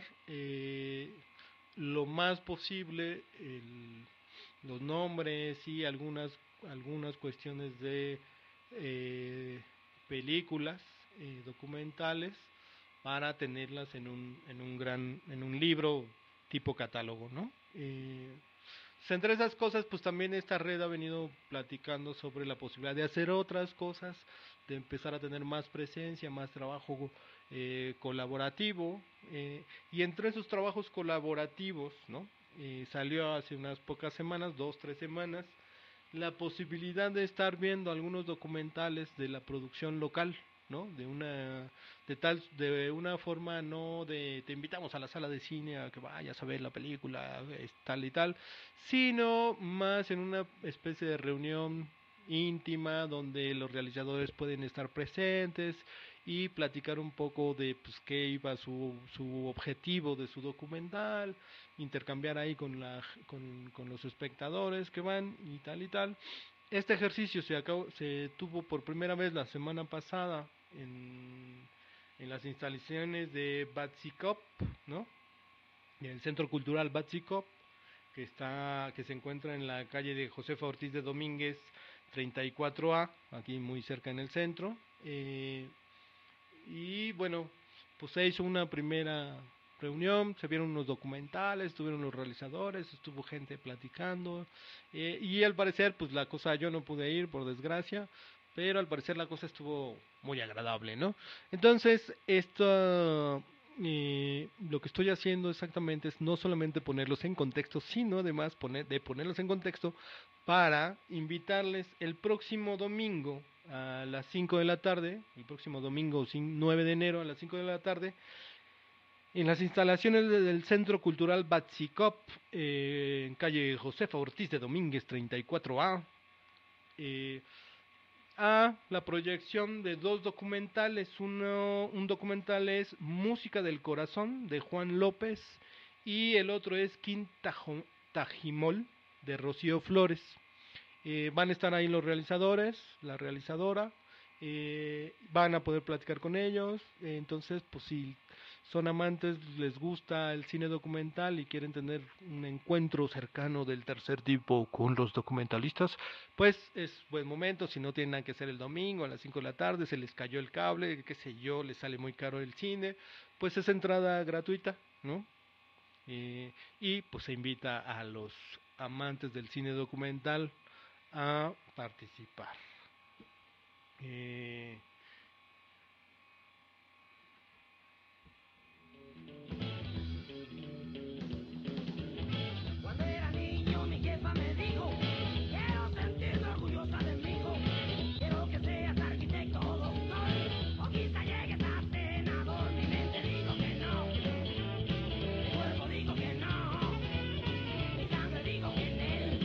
lo más posible los nombres y algunas cuestiones de películas documentales para tenerlas en un libro tipo catálogo, ¿no? entre esas cosas, pues también esta red ha venido platicando sobre la posibilidad de hacer otras cosas, de empezar a tener más presencia, más trabajo colaborativo, y entre esos trabajos colaborativos, ¿no? Salió hace unas pocas semanas, 2, 3 semanas, la posibilidad de estar viendo algunos documentales de la producción local, ¿no? De una forma no de te invitamos a la sala de cine a que vayas a ver la película, tal y tal, sino más en una especie de reunión íntima donde los realizadores pueden estar presentes y platicar un poco de pues qué iba su objetivo de su documental, intercambiar ahí con los espectadores que van y tal y tal. Este ejercicio se tuvo por primera vez la semana pasada en las instalaciones de Batsikop, ¿no? En el Centro Cultural Batsikop, que se encuentra en la calle de Josefa Ortiz de Domínguez 34A, aquí muy cerca en el centro. Y bueno, pues se hizo una primera reunión, se vieron unos documentales, estuvieron los realizadores, estuvo gente platicando, y al parecer pues la cosa, yo no pude ir por desgracia, pero al parecer la cosa estuvo muy agradable, ¿no? Entonces esto, lo que estoy haciendo exactamente es no solamente ponerlos en contexto, sino además ponerlos en contexto para invitarles el próximo domingo a las 5 de la tarde, el próximo domingo 9 de enero a las 5 de la tarde, en las instalaciones del Centro Cultural Batsikop, en calle Josefa Ortiz de Domínguez 34A, a la proyección de 2 documentales. Un documental es Música del Corazón de Juan López y el otro es Quintajimol de Rocío Flores. Van a estar ahí los realizadores, la realizadora, van a poder platicar con ellos. Entonces pues si son amantes, les gusta el cine documental y quieren tener un encuentro cercano del tercer tipo con los documentalistas, pues es buen momento. Si no tienen nada que hacer el domingo a las 5 de la tarde, se les cayó el cable, qué sé yo, les sale muy caro el cine, pues es entrada gratuita, ¿no? Y pues se invita a los amantes del cine documental a participar. Cuando era niño mi jefa me dijo, quiero sentirme orgullosa de mi hijo, quiero que seas arquitecto o doctor, o quizá llegues a senador. Mi mente dijo que no, mi cuerpo dijo que no, mi sangre dijo que en él,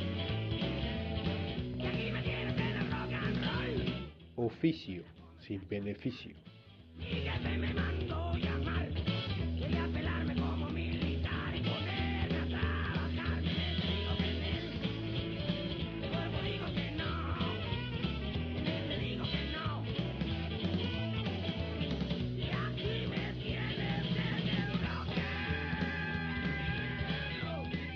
y aquí me tienes en el rock and roll. Oficio sin beneficio. Mi jefe me mandó llamar, quería pelarme como militar y ponerme a trabajar. Mi mente dijo que en él, mi cuerpo dijo que no, mi mente dijo que no, y aquí me tienes en el rock and roll.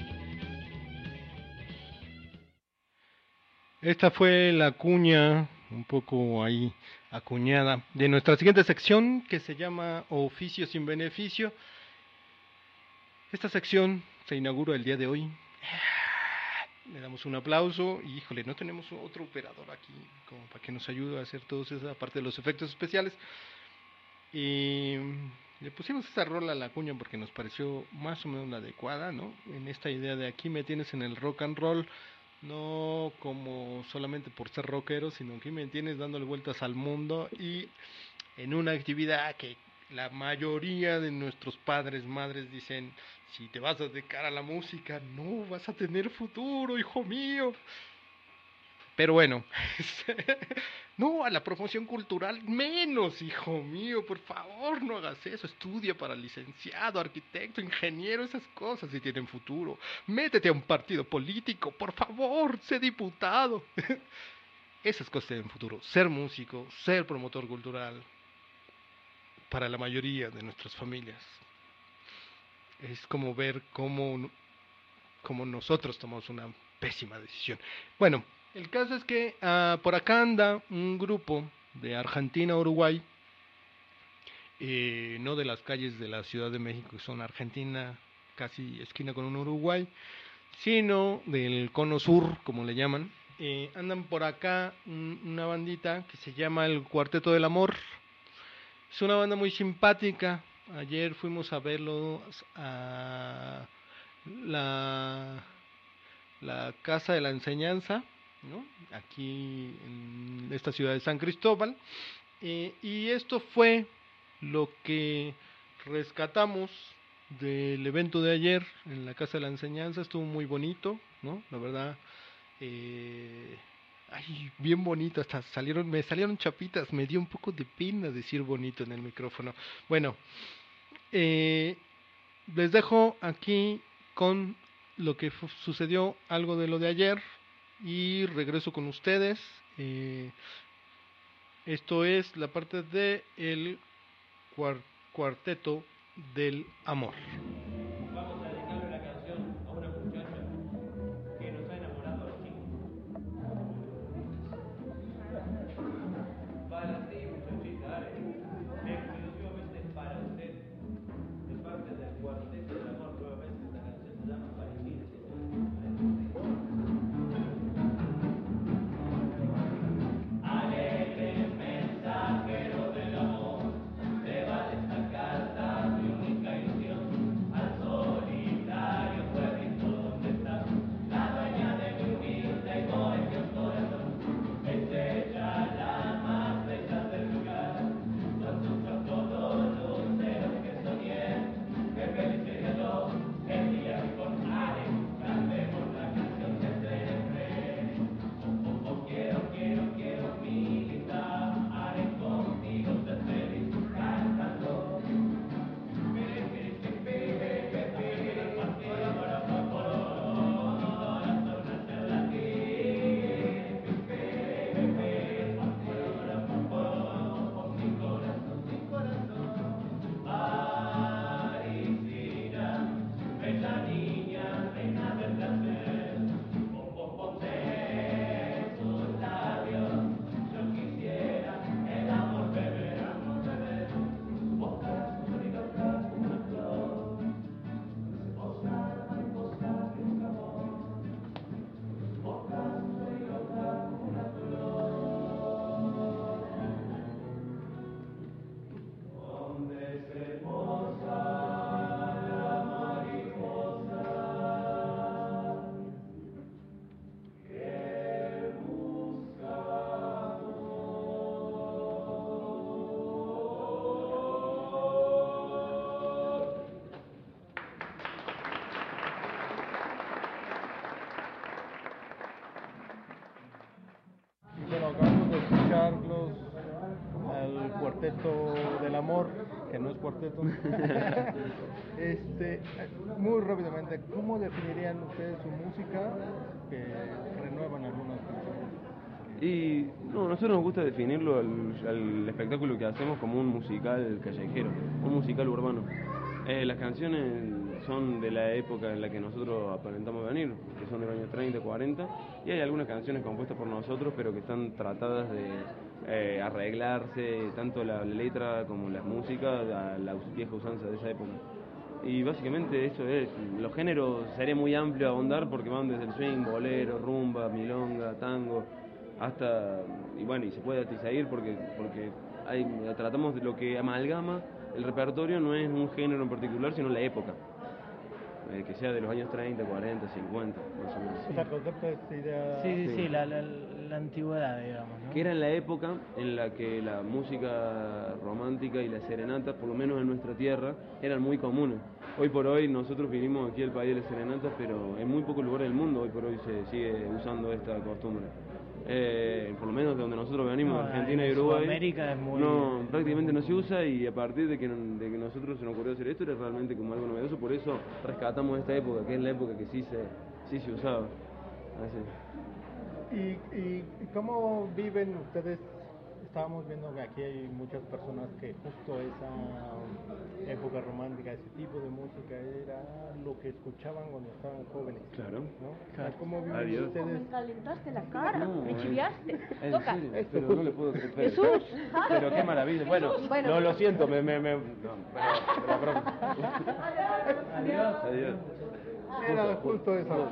Esta fue la cuña, un poco ahí acuñada, de nuestra siguiente sección que se llama Oficio sin Beneficio. Esta sección se inaugura el día de hoy. Le damos un aplauso y híjole, no tenemos otro operador aquí como para que nos ayude a hacer toda esa parte de los efectos especiales. Y le pusimos esta rola a la cuña porque nos pareció más o menos la adecuada, ¿no? En esta idea de aquí me tienes en el rock and roll, no como solamente por ser rockero, sino que me tienes dándole vueltas al mundo y en una actividad que la mayoría de nuestros padres, madres dicen, si te vas a dedicar a la música, no vas a tener futuro, hijo mío. Pero bueno, no, a la promoción cultural menos, hijo mío, por favor, no hagas eso. Estudia para licenciado, arquitecto, ingeniero, esas cosas si tienen futuro. Métete a un partido político, por favor, sé diputado. Esas cosas tienen futuro. Ser músico, ser promotor cultural, para la mayoría de nuestras familias, es como ver cómo nosotros tomamos una pésima decisión. Bueno, el caso es que por acá anda un grupo de Argentina, Uruguay, no de las calles de la Ciudad de México, que son Argentina, casi esquina con un Uruguay, sino del cono sur, como le llaman. Andan por acá una bandita que se llama el Cuarteto del Amor. Es una banda muy simpática. Ayer fuimos a verlos a la Casa de la Enseñanza, ¿no? Aquí en esta ciudad de San Cristóbal. Y esto fue lo que rescatamos del evento de ayer en la Casa de la Enseñanza. Estuvo muy bonito, ¿no? La verdad, bien bonito. Hasta me salieron chapitas. Me dio un poco de pena decir bonito en el micrófono. Bueno, les dejo aquí con lo que sucedió, algo de lo de ayer, y regreso con ustedes. Esto es la parte de el Cuarteto del Amor. Vamos a dedicarle la canción a una muchacha que nos ha enamorado a los 5. Para ti, muchachita, dale. Exclusivamente para usted. De parte del Cuarteto del Amor, nuevamente esta canción se llama Parisina. Alegre mensajero del amor, te va esta carta, mi única ilusión, al solitario pueblito donde estás, la dueña de mi humilde y bohemio corazón, es ella la más bella del lugar, son sus ojos todos luceros que soñé, que feliz sería yo, el día que con Ale cantemos la canción que celebré. Quiero, mi linda, haré contigo ser feliz cantando. Parisina, bella niña, reina del placer, de tus labios, yo quisiera el amor beber, boca loca como una flor, mariposa, mariposa de un amor, boca loca como una flor, donde se posa la mariposa. Y bueno, acabamos de escucharlos al Cuarteto del Amor, que no es cuarteto. Muy rápidamente, ¿cómo definirían ustedes su música? Que renuevan algunas canciones. Y no, nosotros nos gusta definirlo al espectáculo que hacemos como un musical callejero, un musical urbano. Las canciones son de la época en la que nosotros aparentamos venir, que son del año 30, 40, y hay algunas canciones compuestas por nosotros, pero que están tratadas de arreglarse, tanto la letra como la música, a la vieja usanza de esa época. Y básicamente eso es, los géneros sería muy amplio ahondar porque van desde el swing, bolero, rumba, milonga, tango, hasta, y bueno, y se puede seguir porque tratamos de lo que amalgama el repertorio, no es un género en particular, sino la época, que sea de los años 30, 40, 50, más o menos. O sea, el concepto de esta idea... Sí, la antigüedad, digamos, ¿no? Que era en la época en la que la música romántica y las serenatas, por lo menos en nuestra tierra, eran muy comunes. Hoy por hoy nosotros vinimos aquí al país de las serenatas, pero en muy pocos lugares del mundo hoy por hoy se sigue usando esta costumbre. Por lo menos de donde nosotros venimos, No, Argentina y en Uruguay, Sudamérica es muy... no, prácticamente no se usa, y a partir de que nosotros se nos ocurrió hacer esto era realmente como algo novedoso, por eso rescatamos esta época, que es la época que sí se usaba. Así. ¿Y cómo viven ustedes? Estábamos viendo que aquí hay muchas personas que justo esa época romántica, ese tipo de música era lo que escuchaban cuando estaban jóvenes. Claro. ¿No? O sea, ¿cómo viven Adiós. ustedes? Me calentaste la cara, No, me chiviaste. En Toca. serio, pero no le puedo creer. Jesús. Pero qué maravilla. Bueno, Bueno. no lo siento, no, pero, Adiós. Adiós. Era justo eso.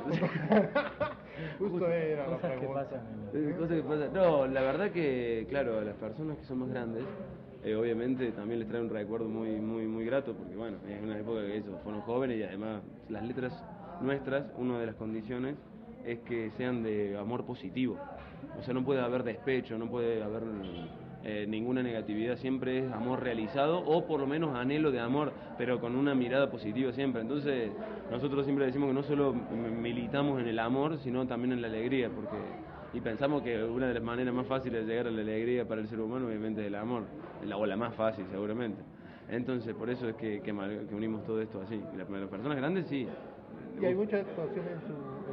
Justo era la Cosas que pregunta. pasan en Cosas que pasan. No, la verdad que, claro, a las personas que son más grandes, obviamente también les trae un recuerdo muy grato, porque bueno, es una época que ellos fueron jóvenes y además las letras nuestras, una de las condiciones es que sean de amor positivo. O sea, no puede haber despecho, no puede haber ninguna negatividad, siempre es amor realizado o por lo menos anhelo de amor, pero con una mirada positiva siempre. Entonces, nosotros siempre decimos que no solo militamos en el amor, sino también en la alegría, porque y pensamos que una de las maneras más fáciles de llegar a la alegría para el ser humano obviamente es el amor, o la más fácil seguramente. Entonces, por eso es que unimos todo esto así. Y las personas grandes sí. Y hay mucha actuación en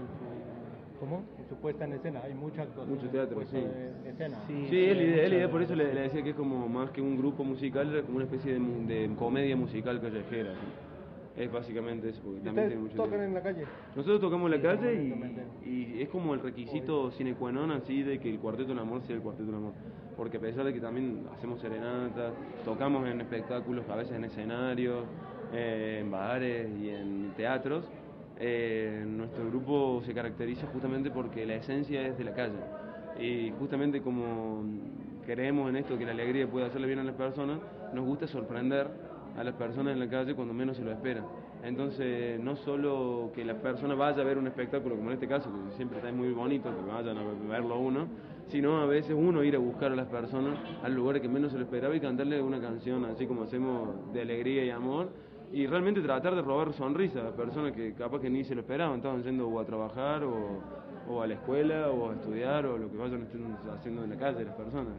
su ¿cómo? En su puesta en escena, hay mucha actuación Mucho en teatro, su puesta sí. en escena. Sí. Sí, es la idea, mucha por eso le elaboración. decía que es como más que un grupo musical, era como una especie de comedia musical callejera. ¿Sí? Es básicamente eso, porque ¿Y también ustedes tiene mucho tocan teatro. en la calle? Nosotros tocamos en la calle permanentemente. y es como el requisito sine qua non así de que el Cuarteto del Amor sea el Cuarteto del Amor. Porque a pesar de que también hacemos serenatas, tocamos en espectáculos, a veces en escenarios, en bares y en teatros, nuestro grupo se caracteriza justamente porque la esencia es de la calle. Y justamente como creemos en esto, que la alegría puede hacerle bien a las personas, nos gusta sorprender a las personas en la calle cuando menos se lo esperan. Entonces, no solo que la persona vaya a ver un espectáculo, como en este caso, que siempre está muy bonito, que vayan a verlo uno, sino a veces uno ir a buscar a las personas al lugar que menos se lo esperaba y cantarle una canción así como hacemos de alegría y amor, y realmente tratar de robar sonrisas a personas que capaz que ni se lo esperaban, estaban yendo o a trabajar o a la escuela o a estudiar o lo que vayan estén haciendo en la calle las personas.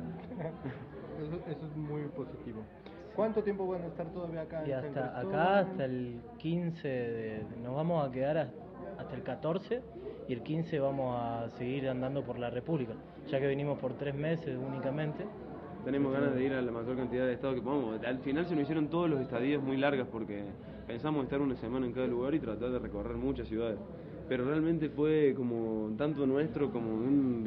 Eso es muy positivo. ¿Cuánto tiempo van a estar todavía acá Y en San hasta Cristóbal? acá, hasta el 15 nos vamos a quedar hasta el 14 y el 15 vamos a seguir andando por la República, ya que venimos por 3 meses únicamente. Tenemos ganas de ir a la mayor cantidad de estados que podamos. Al final se nos hicieron todos los estadías muy largas porque pensamos estar una semana en cada lugar y tratar de recorrer muchas ciudades. Pero realmente fue como tanto nuestro como un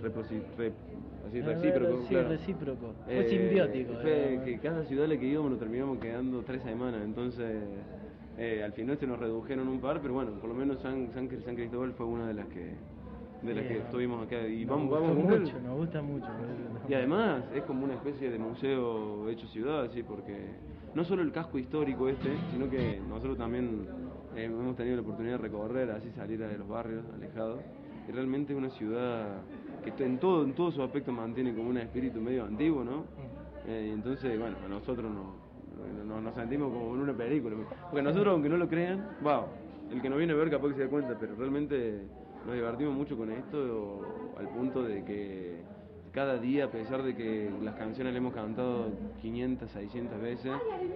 recíproco. Sí, Claro. recíproco. Fue simbiótico. Fue digamos. que cada ciudad a la que íbamos nos terminamos quedando 3 semanas. Entonces, al final se nos redujeron un par, pero bueno, por lo menos San Cristóbal fue una de las que Bien. estuvimos acá. Y Nos vamos a gustó cumplir. mucho, nos gusta mucho. Y además es como una especie de museo hecho ciudad, ¿sí? Porque no solo el casco histórico sino que nosotros también hemos tenido la oportunidad de recorrer, así salir a los barrios alejados. Y realmente es una ciudad que en todo su aspecto mantiene como un espíritu medio antiguo, ¿no? Y entonces, bueno, a nosotros nos sentimos como en una película. Porque nosotros, aunque no lo crean, wow, el que nos viene a ver capaz que se da cuenta, pero realmente nos divertimos mucho con esto al punto de que cada día, a pesar de que las canciones le hemos cantado 500, 600 veces,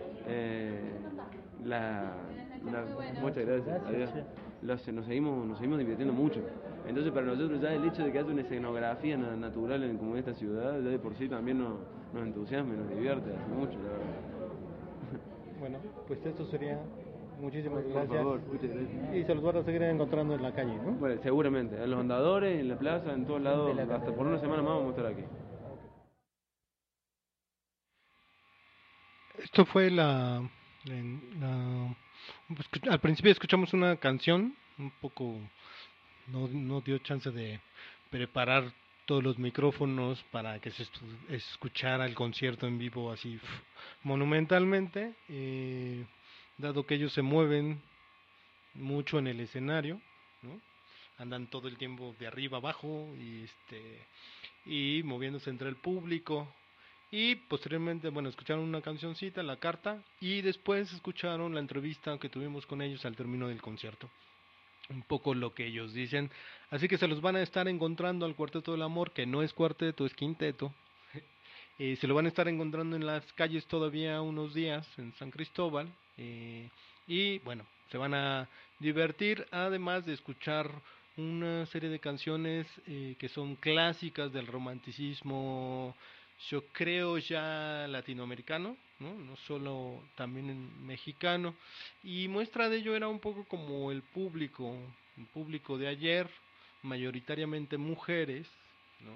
muchas gracias, adiós. Nos seguimos divirtiendo mucho. Entonces para nosotros ya el hecho de que haya una escenografía natural como en esta ciudad, ya de por sí también nos entusiasma y nos divierte hace mucho, la verdad. Bueno, pues eso sería. Muchísimas Por gracias. favor, muchas gracias. Y se los van a seguir encontrando en la calle, ¿no? Bueno, seguramente, en los andadores, en la plaza, en todos lados, hasta por una semana más vamos a estar aquí. Esto fue al principio escuchamos una canción, un poco, no dio chance de preparar todos los micrófonos para que se escuchara el concierto en vivo así monumentalmente, dado que ellos se mueven mucho en el escenario, ¿no? Andan todo el tiempo de arriba abajo y moviéndose entre el público. Y posteriormente, bueno, escucharon una cancioncita, La Carta, y después escucharon la entrevista que tuvimos con ellos al término del concierto. Un poco lo que ellos dicen. Así que se los van a estar encontrando al Cuarteto del Amor, que no es cuarteto, es quinteto. Se lo van a estar encontrando en las calles todavía unos días, en San Cristóbal. Y bueno, se van a divertir, además de escuchar una serie de canciones que son clásicas del romanticismo, yo creo ya latinoamericano, no solo también mexicano, y muestra de ello era un poco como el público de ayer, mayoritariamente mujeres, ¿no?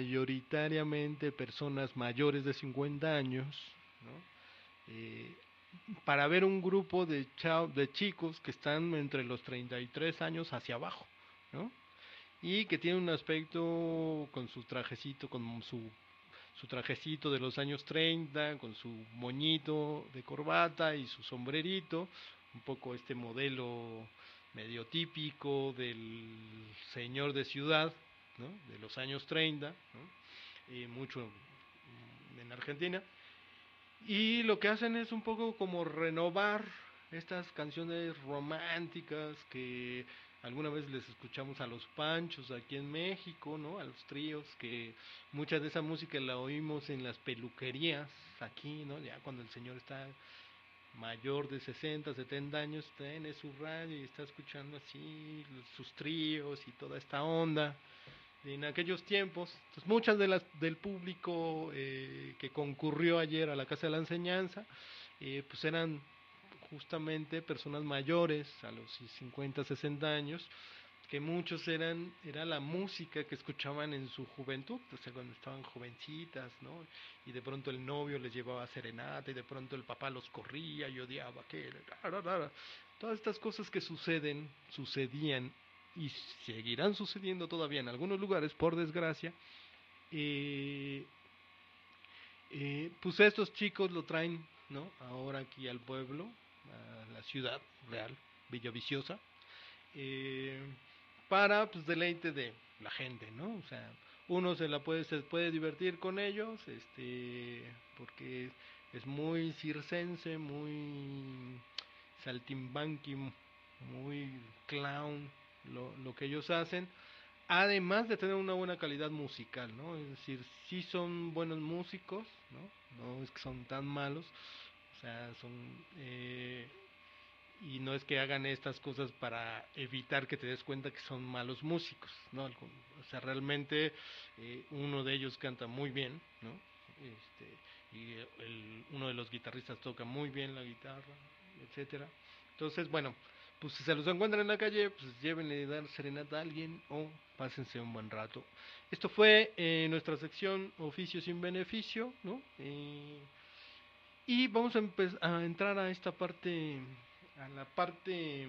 Mayoritariamente personas mayores de 50 años, ¿no? para ver un grupo de chicos que están entre los 33 años hacia abajo, ¿no? Y que tienen un aspecto con su trajecito, con su trajecito de los años 30, con su moñito de corbata y su sombrerito, un poco este modelo medio típico del señor de ciudad, ¿no? De los años 30, ¿no? Mucho en Argentina. Y lo que hacen es un poco como renovar estas canciones románticas que alguna vez les escuchamos a los Panchos aquí en México, ¿no? A los tríos, que mucha de esa música la oímos en las peluquerías aquí, ¿no? Ya cuando el señor está mayor de 60, 70 años, tiene su radio y está escuchando así sus tríos y toda esta onda en aquellos tiempos. Entonces, muchas de del público que concurrió ayer a la Casa de la Enseñanza, pues eran justamente personas mayores, a los 50, 60 años, que muchos era la música que escuchaban en su juventud, o sea, cuando estaban jovencitas, ¿no? Y de pronto el novio les llevaba serenata, y de pronto el papá los corría y odiaba que todas estas cosas que sucedían y seguirán sucediendo todavía en algunos lugares, por desgracia. Pues estos chicos lo traen, ¿no? Ahora aquí al pueblo, a la ciudad real, Villaviciosa, eh, para pues deleite de la gente, ¿no? O sea, uno se puede divertir con ellos, porque es muy circense, muy saltimbanqui, muy clown lo que ellos hacen, además de tener una buena calidad musical, ¿no? Es decir, sí son buenos músicos, ¿no? No es que son tan malos, o sea, y no es que hagan estas cosas para evitar que te des cuenta que son malos músicos, ¿no? O sea, realmente uno de ellos canta muy bien, ¿no? Y uno de los guitarristas toca muy bien la guitarra, etcétera. Entonces, bueno, pues si se los encuentran en la calle, pues llévenle a dar serenata a alguien o pásense un buen rato. Esto fue nuestra sección Oficio sin Beneficio, ¿no? Y vamos a entrar a esta parte, a la parte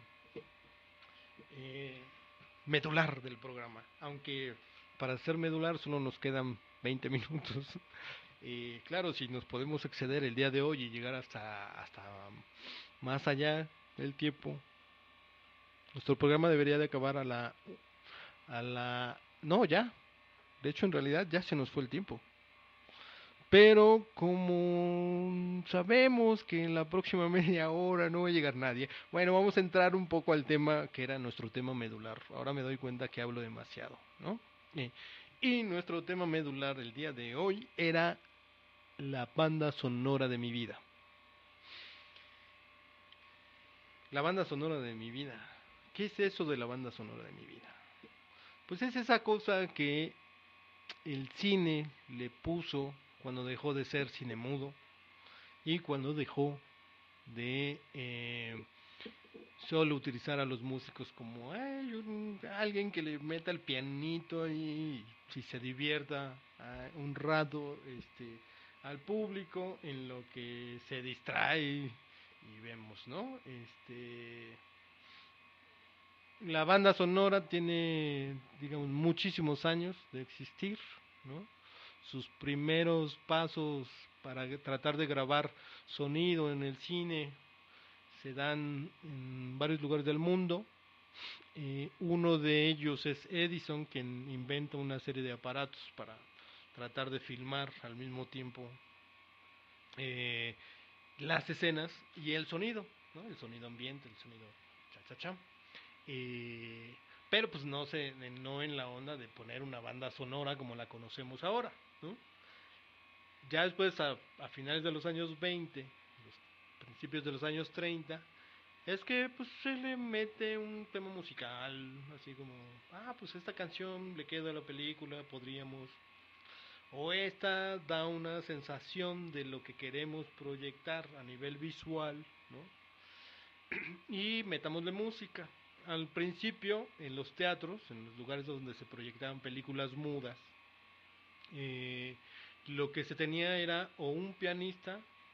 eh, medular del programa. Aunque para ser medular solo nos quedan 20 minutos. Claro, si nos podemos exceder el día de hoy y llegar hasta más allá del tiempo, nuestro programa debería de acabar no, ya. De hecho, en realidad ya se nos fue el tiempo. Pero como sabemos que en la próxima media hora no va a llegar nadie, bueno, vamos a entrar un poco al tema que era nuestro tema medular. Ahora me doy cuenta que hablo demasiado, ¿no? Y nuestro tema medular el día de hoy era la banda sonora de mi vida. La banda sonora de mi vida. ¿Qué es eso de la banda sonora de mi vida? Pues es esa cosa que el cine le puso cuando dejó de ser cine mudo y cuando dejó de solo utilizar a los músicos como alguien que le meta el pianito y si se divierta un rato al público en lo que se distrae y vemos, ¿no? La banda sonora tiene, digamos, muchísimos años de existir, ¿no? Sus primeros pasos para tratar de grabar sonido en el cine se dan en varios lugares del mundo. Uno de ellos es Edison, quien inventa una serie de aparatos para tratar de filmar al mismo tiempo las escenas y el sonido, ¿no? El sonido ambiente, el sonido cha-cha-cha. Pero pues no en la onda de poner una banda sonora como la conocemos ahora, ¿no? Ya después, a finales de los años 20, los principios de los años 30, es que pues se le mete un tema musical, así como, pues esta canción le queda a la película, podríamos, o esta da una sensación de lo que queremos proyectar a nivel visual, ¿no? Y metámosle música. Al principio, en los teatros, en los lugares donde se proyectaban películas mudas, lo que se tenía era o un pianista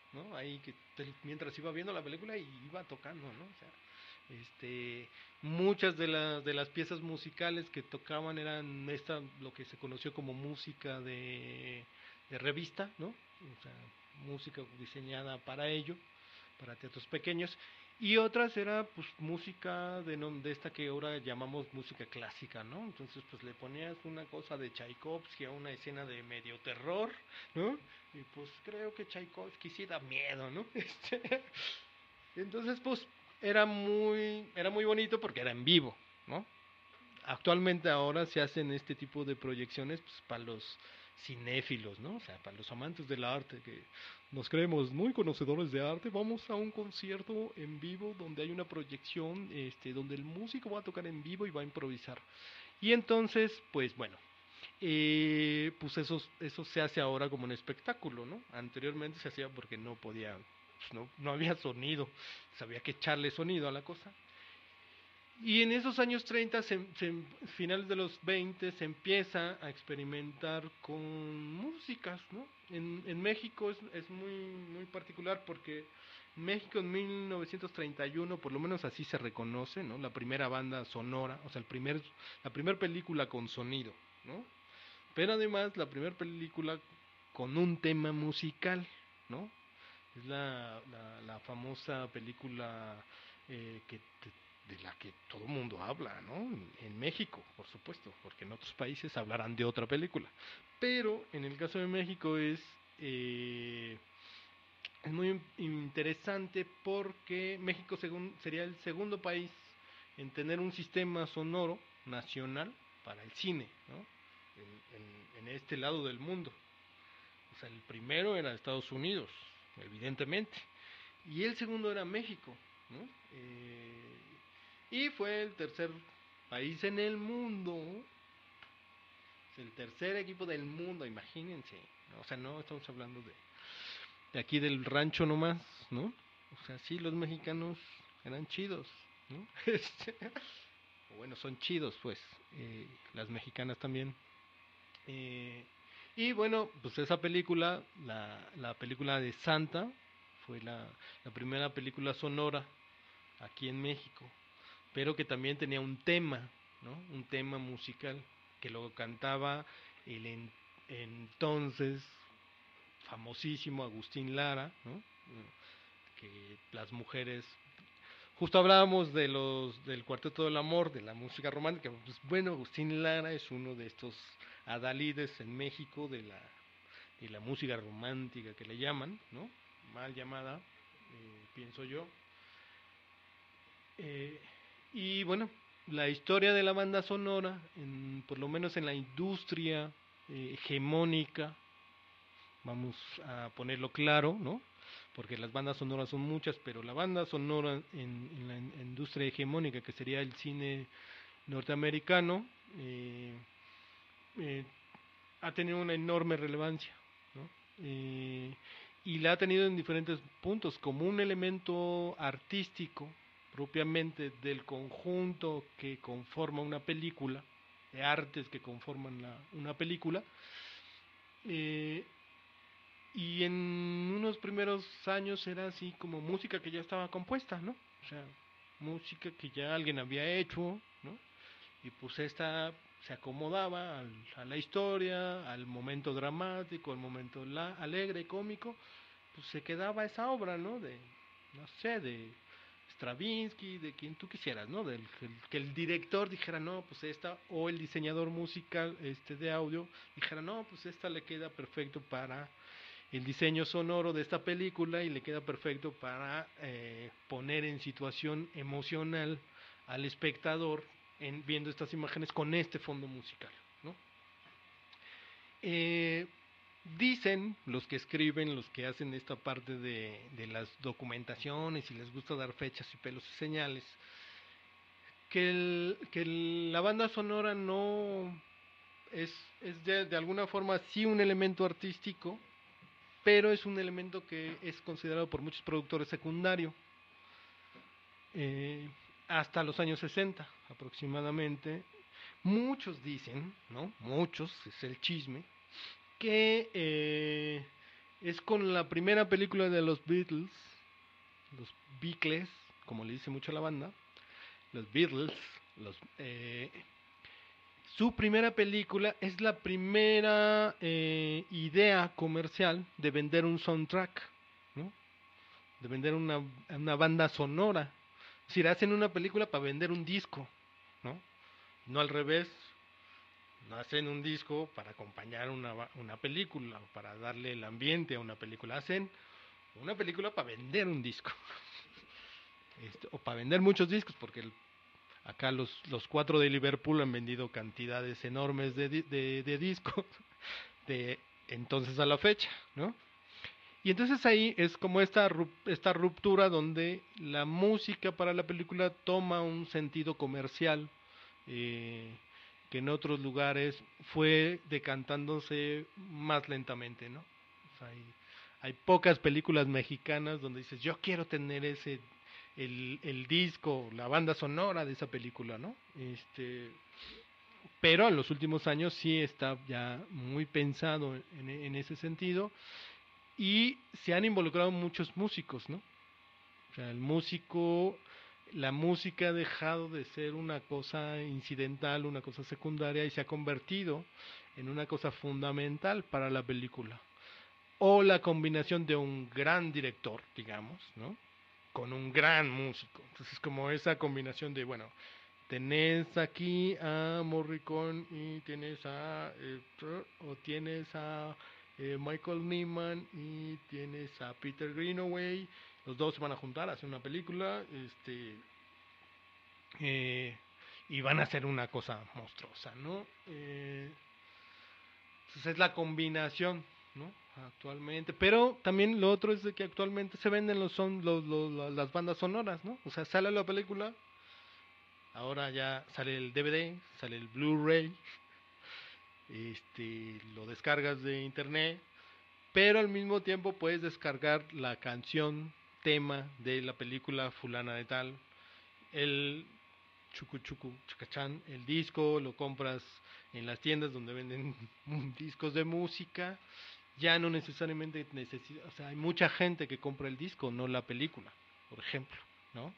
¿no? Ahí que mientras iba viendo la película y iba tocando, ¿no? O sea, muchas de las piezas musicales que tocaban eran lo que se conoció como música de revista, ¿no? O sea, música diseñada para ello, para teatros pequeños, y otras era pues música de esta que ahora llamamos música clásica, ¿no? Entonces pues le ponías una cosa de Tchaikovsky a una escena de medio terror, ¿no? Y pues creo que Tchaikovsky sí da miedo, ¿no? Entonces pues era muy bonito porque era en vivo, ¿no? Actualmente ahora se hacen este tipo de proyecciones pues, para los cinéfilos, ¿no? O sea, para los amantes del arte que nos creemos muy conocedores de arte, vamos a un concierto en vivo donde hay una proyección, donde el músico va a tocar en vivo y va a improvisar. Y entonces, pues bueno, pues eso se hace ahora como un espectáculo, ¿no? Anteriormente se hacía porque no podía, pues no había sonido, pues había que echarle sonido a la cosa. Y en esos años 30, finales de los 20, se empieza a experimentar con músicas, ¿no? En México es muy particular porque en México en 1931, por lo menos así se reconoce, ¿no? La primera banda sonora, o sea, la primera película con sonido, ¿no? Pero además la primera película con un tema musical, ¿no? Es la famosa película de la que todo el mundo habla, ¿no? En México, por supuesto, porque en otros países hablarán de otra película. Pero en el caso de México es muy interesante porque México sería el segundo país en tener un sistema sonoro nacional para el cine, ¿no? En este lado del mundo. O sea, el primero era Estados Unidos, evidentemente, y el segundo era México, ¿no? Y fue el tercer país en el mundo, el tercer equipo del mundo, imagínense, ¿no? O sea, no estamos hablando de aquí del rancho nomás, ¿no? O sea, sí, los mexicanos eran chidos, ¿no? Bueno, son chidos, pues, las mexicanas también. Y bueno, pues esa película, la película de Santa, fue la primera película sonora aquí en México, pero que también tenía un tema, ¿no? Un tema musical que lo cantaba entonces famosísimo Agustín Lara, ¿no? Que las mujeres, justo hablábamos del Cuarteto del Amor, de la música romántica, pues bueno, Agustín Lara es uno de estos adalides en México de la música romántica que le llaman, ¿no? Mal llamada, pienso yo. Y bueno, la historia de la banda sonora, por lo menos en la industria hegemónica, vamos a ponerlo claro, ¿no? Porque las bandas sonoras son muchas, pero la banda sonora en la industria hegemónica, que sería el cine norteamericano, eh, ha tenido una enorme relevancia, ¿no? Y la ha tenido en diferentes puntos, como un elemento artístico propiamente del conjunto que conforma una película, de artes que conforman una película, eh, y en unos primeros años era así como música que ya estaba compuesta, ¿no? O sea, música que ya alguien había hecho, ¿no? Y pues esta se acomodaba a la historia, al momento dramático, al momento alegre, cómico, pues se quedaba esa obra, ¿no? No sé, de Stravinsky, de quien tú quisieras, ¿no? Que el director dijera, no, pues esta, o el diseñador musical de audio dijera, no, pues esta le queda perfecto para el diseño sonoro de esta película y le queda perfecto para poner en situación emocional al espectador viendo estas imágenes con este fondo musical, ¿no? Dicen los que escriben, los que hacen esta parte de las documentaciones y les gusta dar fechas y pelos y señales, la banda sonora no es de alguna forma sí un elemento artístico, pero es un elemento que es considerado por muchos productores secundario. Hasta los años 60 aproximadamente, muchos dicen, ¿no? Muchos, es el chisme, que es con la primera película de los Beatles, los Beatles, como le dice mucho la banda, los Beatles, su primera película es la primera idea comercial de vender un soundtrack, ¿no? De vender una banda sonora. Es decir, hacen una película para vender un disco, ¿no? No al revés, no hacen un disco para acompañar una película o para darle el ambiente a una película. Hacen una película para vender un disco. O para vender muchos discos, porque acá los cuatro de Liverpool han vendido cantidades enormes de discos de entonces a la fecha, ¿no? Y entonces ahí es como esta ruptura donde la música para la película toma un sentido comercial que en otros lugares fue decantándose más lentamente, ¿no? O sea, hay pocas películas mexicanas donde dices, yo quiero tener el disco, la banda sonora de esa película, ¿no? Pero en los últimos años sí está ya muy pensado en ese sentido y se han involucrado muchos músicos, ¿no? O sea, la música ha dejado de ser una cosa incidental, una cosa secundaria y se ha convertido en una cosa fundamental para la película. O la combinación de un gran director, digamos, ¿no? Con un gran músico. Entonces, como esa combinación de, bueno, tenés aquí a Morricone y tienes a Michael Nyman y tienes a Peter Greenaway, los dos se van a juntar a hacer una película, y van a hacer una cosa monstruosa, ¿no? Entonces es la combinación, ¿no? Actualmente, pero también lo otro es de que actualmente se venden las bandas sonoras, ¿no? O sea, sale la película, ahora ya sale el DVD, sale el Blu-ray, lo descargas de internet, pero al mismo tiempo puedes descargar la canción tema de la película fulana de tal, el chucu chucu chacachán, el disco lo compras en las tiendas donde venden discos de música. Ya no necesariamente necesita, o sea, hay mucha gente que compra el disco, no la película, por ejemplo, ¿no?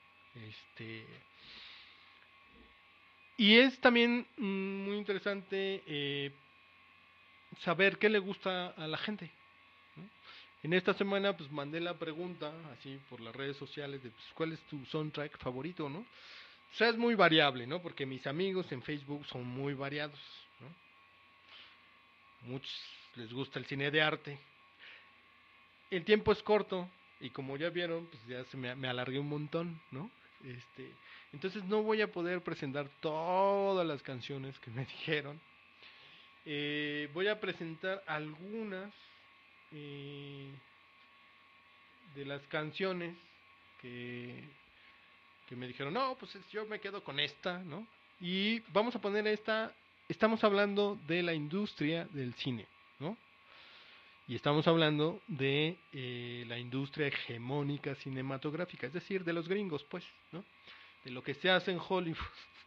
Y es también muy interesante saber qué le gusta a la gente, ¿no? En esta semana pues mandé la pregunta así por las redes sociales de pues, cuál es tu soundtrack favorito, ¿no? O sea, es muy variable, ¿no? Porque mis amigos en Facebook son muy variados, ¿no? Muchos les gusta el cine de arte. El tiempo es corto y como ya vieron, pues ya me alargué un montón, ¿no? Entonces no voy a poder presentar todas las canciones que me dijeron. Voy a presentar algunas de las canciones que, que me dijeron, no, pues yo me quedo con esta, ¿no? Y vamos a poner estamos hablando de la industria del cine, ¿no? Y estamos hablando de la industria hegemónica cinematográfica, es decir, de los gringos, pues, ¿no? De lo que se hace en Hollywood.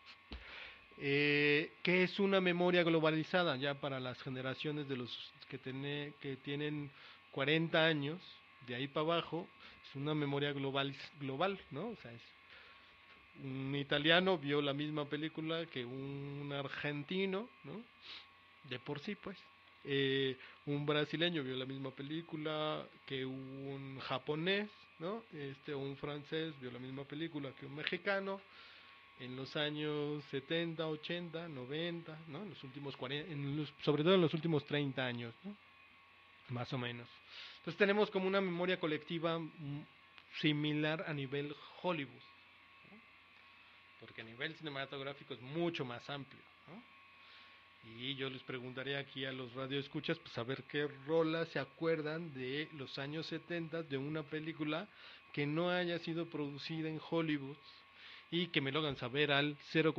Que es una memoria globalizada ya para las generaciones de los que tienen 40 años, de ahí para abajo, es una memoria global, ¿no? O sea, un italiano vio la misma película que un argentino, ¿no? De por sí, pues. Un brasileño vio la misma película que un japonés, ¿no? Un francés vio la misma película que un mexicano en los años 70, 80, 90, ¿no? En los últimos 40, sobre todo en los últimos 30 años, ¿no? Más o menos. Entonces tenemos como una memoria colectiva similar a nivel Hollywood, ¿no? Porque a nivel cinematográfico es mucho más amplio, ¿no? Y yo les preguntaría aquí a los radioescuchas, pues a ver qué rolas se acuerdan de los años 70 de una película que no haya sido producida en Hollywood y que me lo hagan saber al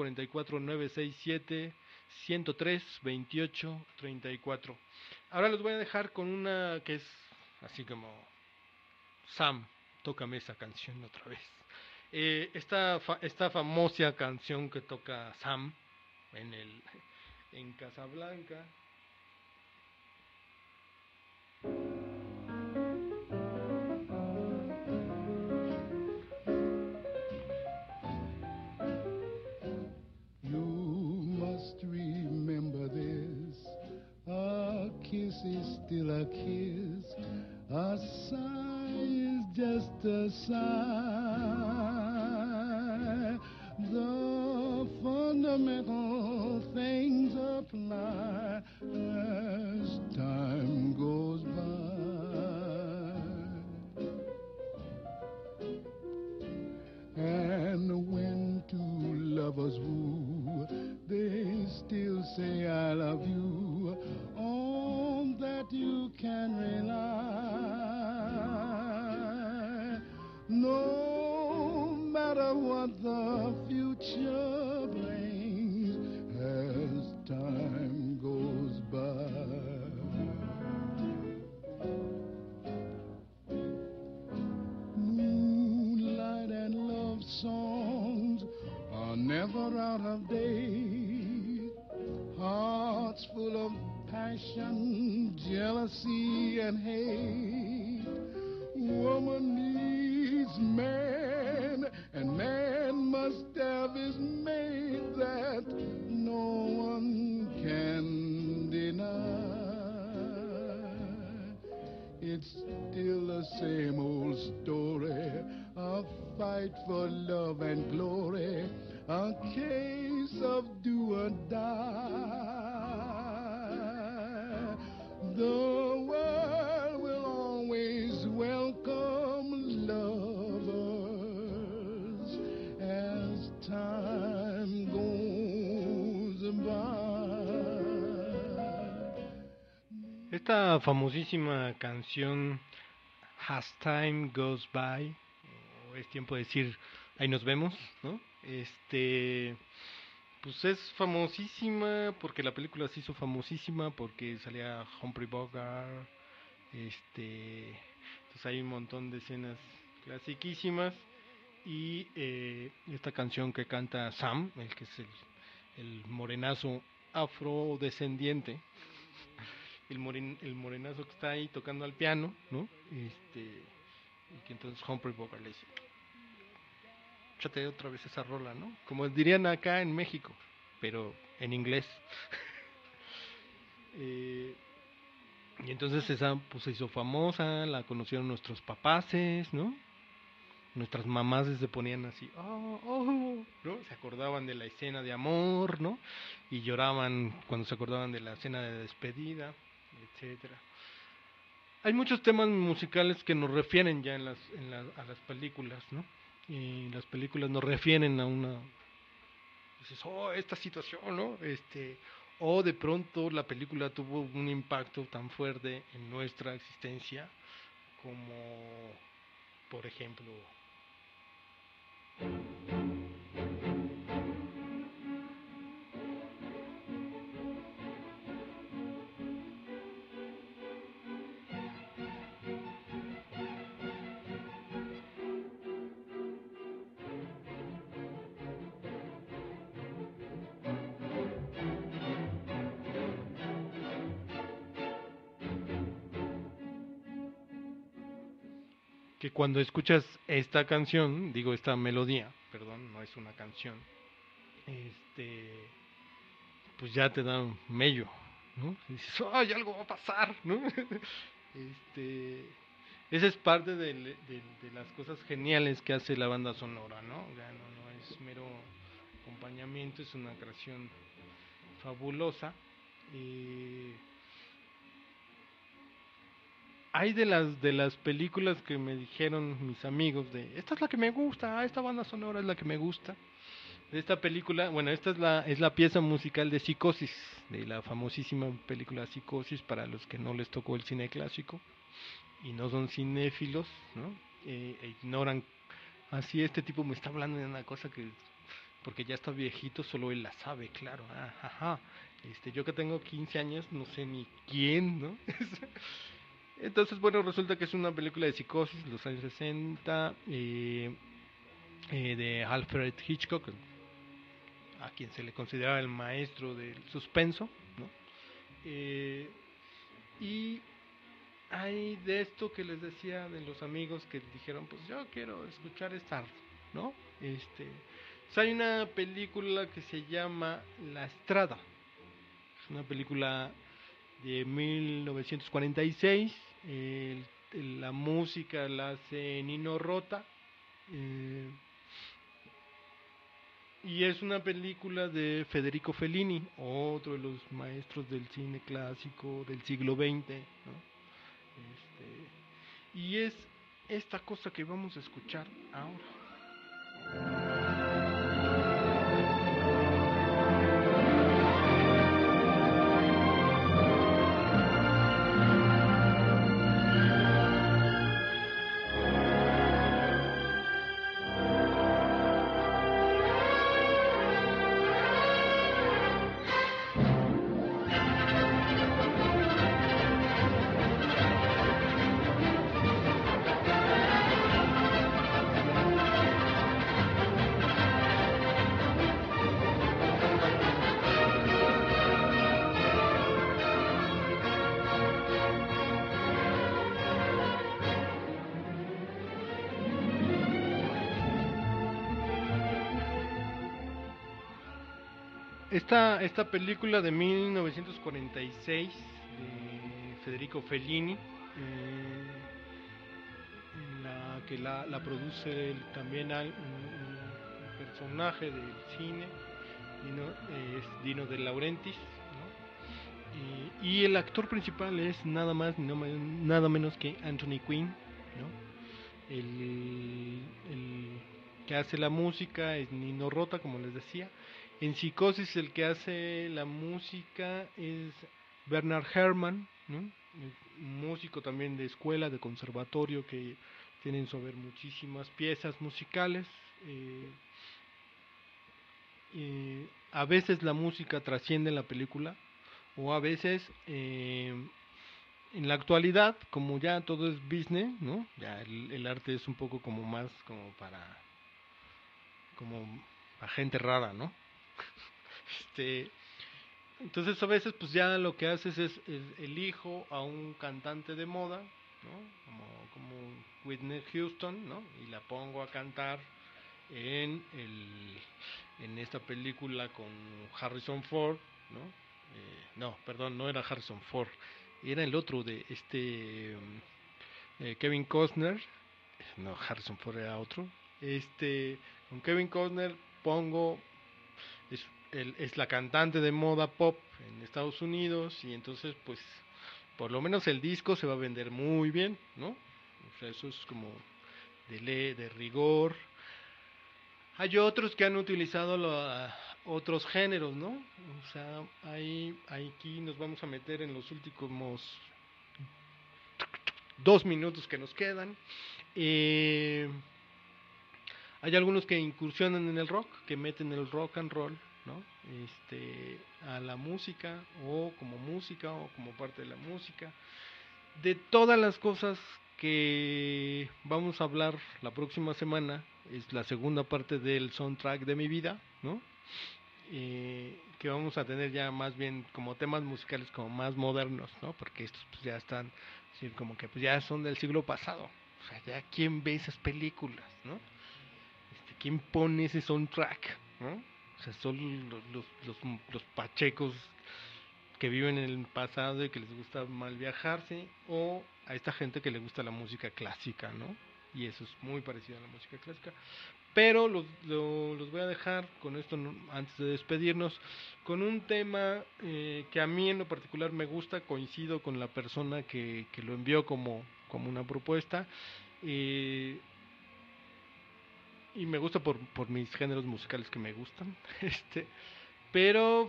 044-967-103-28-34. Ahora los voy a dejar con una que es así como Sam, tócame esa canción otra vez. Esta famosa canción que toca Sam en Casablanca. is still a kiss. A sigh is just a sigh. The fundamental things apply as time goes by. And when two lovers woo, they still say I love you. On that you can rely. No matter what the future brings as time goes by. Moonlight and love songs are never out of date. Hearts full of passion, jealousy, and hate. Woman needs man, and man must have his mate that no one can deny. It's still the same old story, a fight for love and glory, a case of do or die. The world will always welcome lovers as time goes by. Esta famosísima canción As Time Goes By, o es tiempo de decir ahí nos vemos, ¿no? Pues es famosísima porque la película se hizo famosísima porque salía Humphrey Bogart, entonces hay un montón de escenas clasiquísimas y esta canción que canta Sam, el que es el morenazo afrodescendiente, el morenazo que está ahí tocando al piano, ¿no? Y que entonces Humphrey Bogart le dice, échate otra vez esa rola, ¿no? Como dirían acá en México, pero en inglés. Y entonces esa pues se hizo famosa, la conocieron nuestros papaces, ¿no? Nuestras mamás se ponían así, ¿no? Se acordaban de la escena de amor, ¿no? Y lloraban cuando se acordaban de la escena de despedida, etcétera. Hay muchos temas musicales que nos refieren ya a las películas, ¿no? Y las películas nos refieren a una, dices, esta situación, ¿no? O de pronto la película tuvo un impacto tan fuerte en nuestra existencia como, por ejemplo, que cuando escuchas esta canción, digo esta melodía, perdón, no es una canción, pues ya te da un mello, ¿no? Y dices, ¡ay, algo va a pasar!, ¿no? Esa es parte de las cosas geniales que hace la banda sonora, ¿no? Ya no es mero acompañamiento, es una creación fabulosa. Hay de las películas que me dijeron mis amigos de, esta es la que me gusta, esta banda sonora es la que me gusta. De esta película, bueno, esta es la pieza musical de Psicosis, de la famosísima película Psicosis, para los que no les tocó el cine clásico y no son cinéfilos, ¿no? Ignoran, así este tipo me está hablando de una cosa que, porque ya está viejito, solo él la sabe, claro, ajá. Yo que tengo 15 años, no sé ni quién, ¿no? Entonces, bueno, resulta que es una película de Psicosis, los años 60, de Alfred Hitchcock, a quien se le consideraba el maestro del suspenso, ¿no? Y hay de esto que les decía de los amigos que dijeron, pues yo quiero escuchar esta, ¿no? Pues hay una película que se llama La Estrada, es una película de 1946. La música la hace Nino Rota. Y es una película de Federico Fellini, otro de los maestros del cine clásico del siglo XX, ¿no? Y es esta cosa que vamos a escuchar ahora. Esta película de 1946 de Federico Fellini, en la que la produce también un personaje del cine, es Dino De Laurentiis, ¿no? Y el actor principal es nada más nada menos que Anthony Quinn, ¿no? El que hace la música es Nino Rota, como les decía. En Psicosis el que hace la música es Bernard Herrmann, ¿no? Un músico también de escuela, de conservatorio, que tienen su haber muchísimas piezas musicales. A veces la música trasciende la película, o a veces en la actualidad, como ya todo es business, ¿no? Ya el arte es un poco como más como para gente rara, ¿no? Entonces a veces pues ya lo que haces es elijo a un cantante de moda, ¿no? Como Whitney Houston, ¿no? Y la pongo a cantar en esta película con Harrison Ford, ¿no? No, perdón, no era Harrison Ford, era el otro de Kevin Costner. No, Harrison Ford era otro. Con Kevin Costner pongo es la cantante de moda pop en Estados Unidos, y entonces pues por lo menos el disco se va a vender muy bien, ¿no? O sea, eso es como de rigor. Hay otros que han utilizado otros géneros, ¿no? O sea, aquí nos vamos a meter en los últimos 2 minutos que nos quedan. Hay algunos que incursionan en el rock, que meten el rock and roll, ¿no? A la música, o como parte de la música. De todas las cosas que vamos a hablar la próxima semana, es la segunda parte del soundtrack de mi vida, ¿no? Que vamos a tener ya más bien como temas musicales como más modernos, ¿no? Porque estos pues ya están, sí, como que pues ya son del siglo pasado. O sea, ya quién ve esas películas, ¿no? ¿Quién pone ese soundtrack, ¿no? O sea, son los pachecos que viven en el pasado y que les gusta mal viajarse, o a esta gente que le gusta la música clásica, ¿no? Y eso es muy parecido a la música clásica. Pero los voy a dejar con esto, antes de despedirnos, con un tema que a mí en lo particular me gusta. Coincido con la persona que lo envió como una propuesta, y me gusta por mis géneros musicales que me gustan. Pero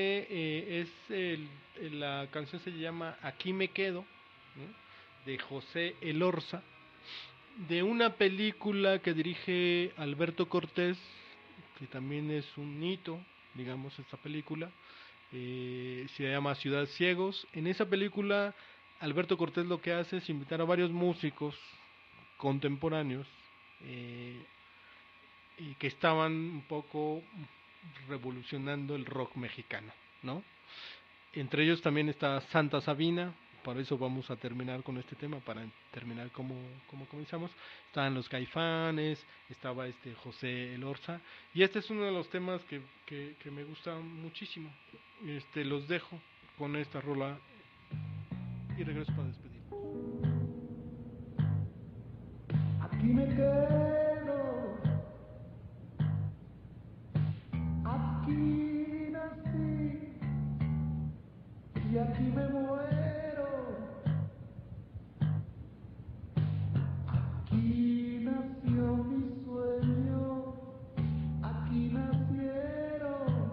la canción se llama Aquí me quedo, ¿no? De José Elorza, de una película que dirige Alberto Cortés, que también es un hito, digamos, esta película. Se llama Ciudad Ciegos. En esa película Alberto Cortés lo que hace es invitar a varios músicos contemporáneos, y que estaban un poco revolucionando el rock mexicano, ¿no? Entre ellos también está Santa Sabina. Por eso vamos a terminar con este tema, para terminar como comenzamos. Estaban los Caifanes, estaba José Elorza, y este es uno de los temas que me gusta muchísimo. Los dejo con esta rola y regreso para despedirnos. Aquí me quedo, aquí nací y aquí me muero. Aquí nació mi sueño, aquí nacieron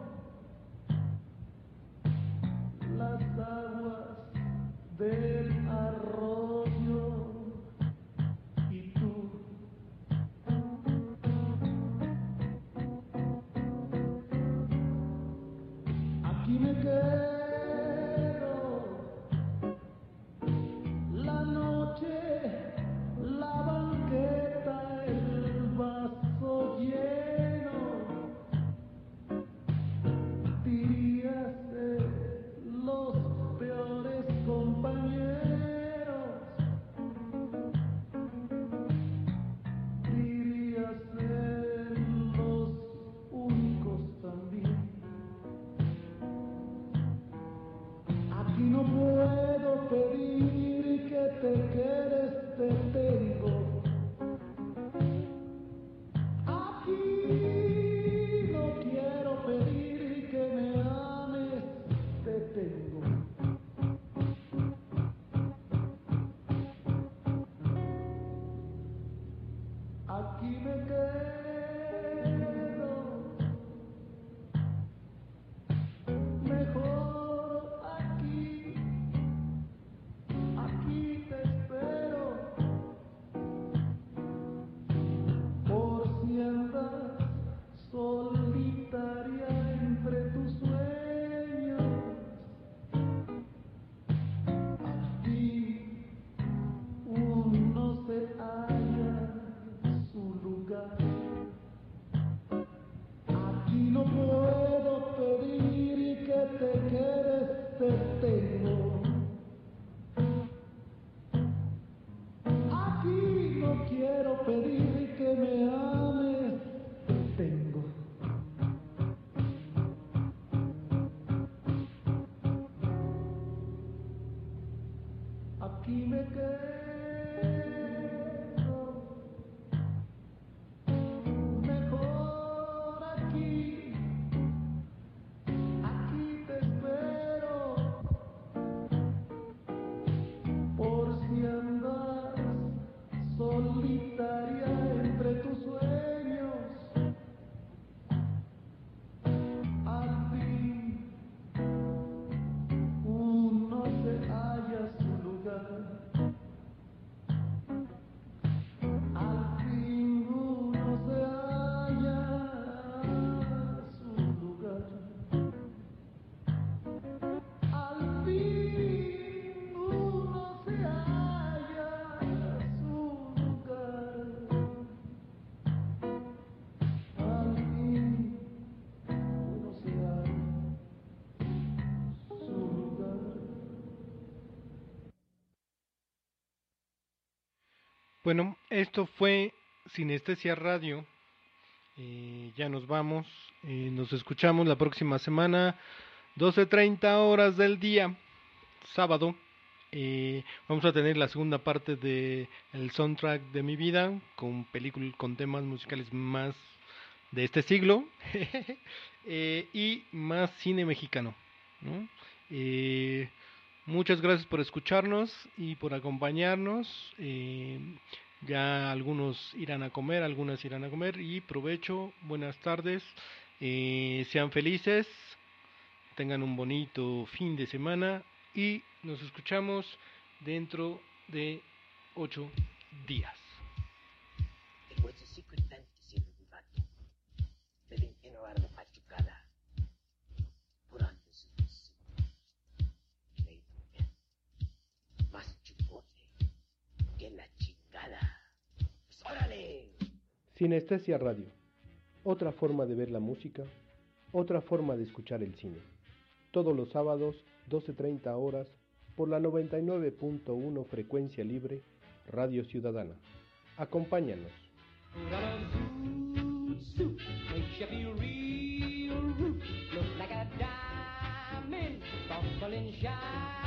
las aguas del arroyo y tú. Aquí me quedo, la noche, la banqueta, el vaso lleno, diríase los peores compañeros, diríase los únicos también. Aquí no puedo pedir que te quedes, te tengo. Aquí no quiero pedir que me ames, te tengo. Aquí me quedo, mejor aquí, aquí te espero, por si andas solitaria entre tus sueños. Aquí uno se halla su lugar. Aquí no puedo pedir que te quedes, te tengo. Aquí no quiero pedir que me ames, te tengo. Aquí me quedo, mejor aquí, aquí te espero, por si andas solitaria entre tus sueños. Al fin uno se halla su lugar. Al fin uno se halla su lugar. Al fin uno se halla su lugar. Al fin uno se halla su lugar. Bueno, esto fue Sinestesia Radio. Ya nos vamos. Nos escuchamos la próxima semana, 12:30 horas del día, sábado. Vamos a tener la segunda parte de el soundtrack de mi vida, con películas, con temas musicales más de este siglo y más cine mexicano, ¿no? Muchas gracias por escucharnos y por acompañarnos. Ya algunos irán a comer, algunas irán a comer y provecho, buenas tardes, sean felices, tengan un bonito fin de semana y nos escuchamos dentro de 8 días. It was a secret fantasy, little vato, living in or out of the Pachucada. Put on the suits, play for men. Más chupote que la chingada. Pues, ¡órale! Sinestesia Radio. Otra forma de ver la música, otra forma de escuchar el cine. Todos los sábados, 12:30 horas, por la 99.1 frecuencia libre, Radio Ciudadana. Acompáñanos. Put on a suit, makes you feel real rude. Look like a diamond, bubbling shine.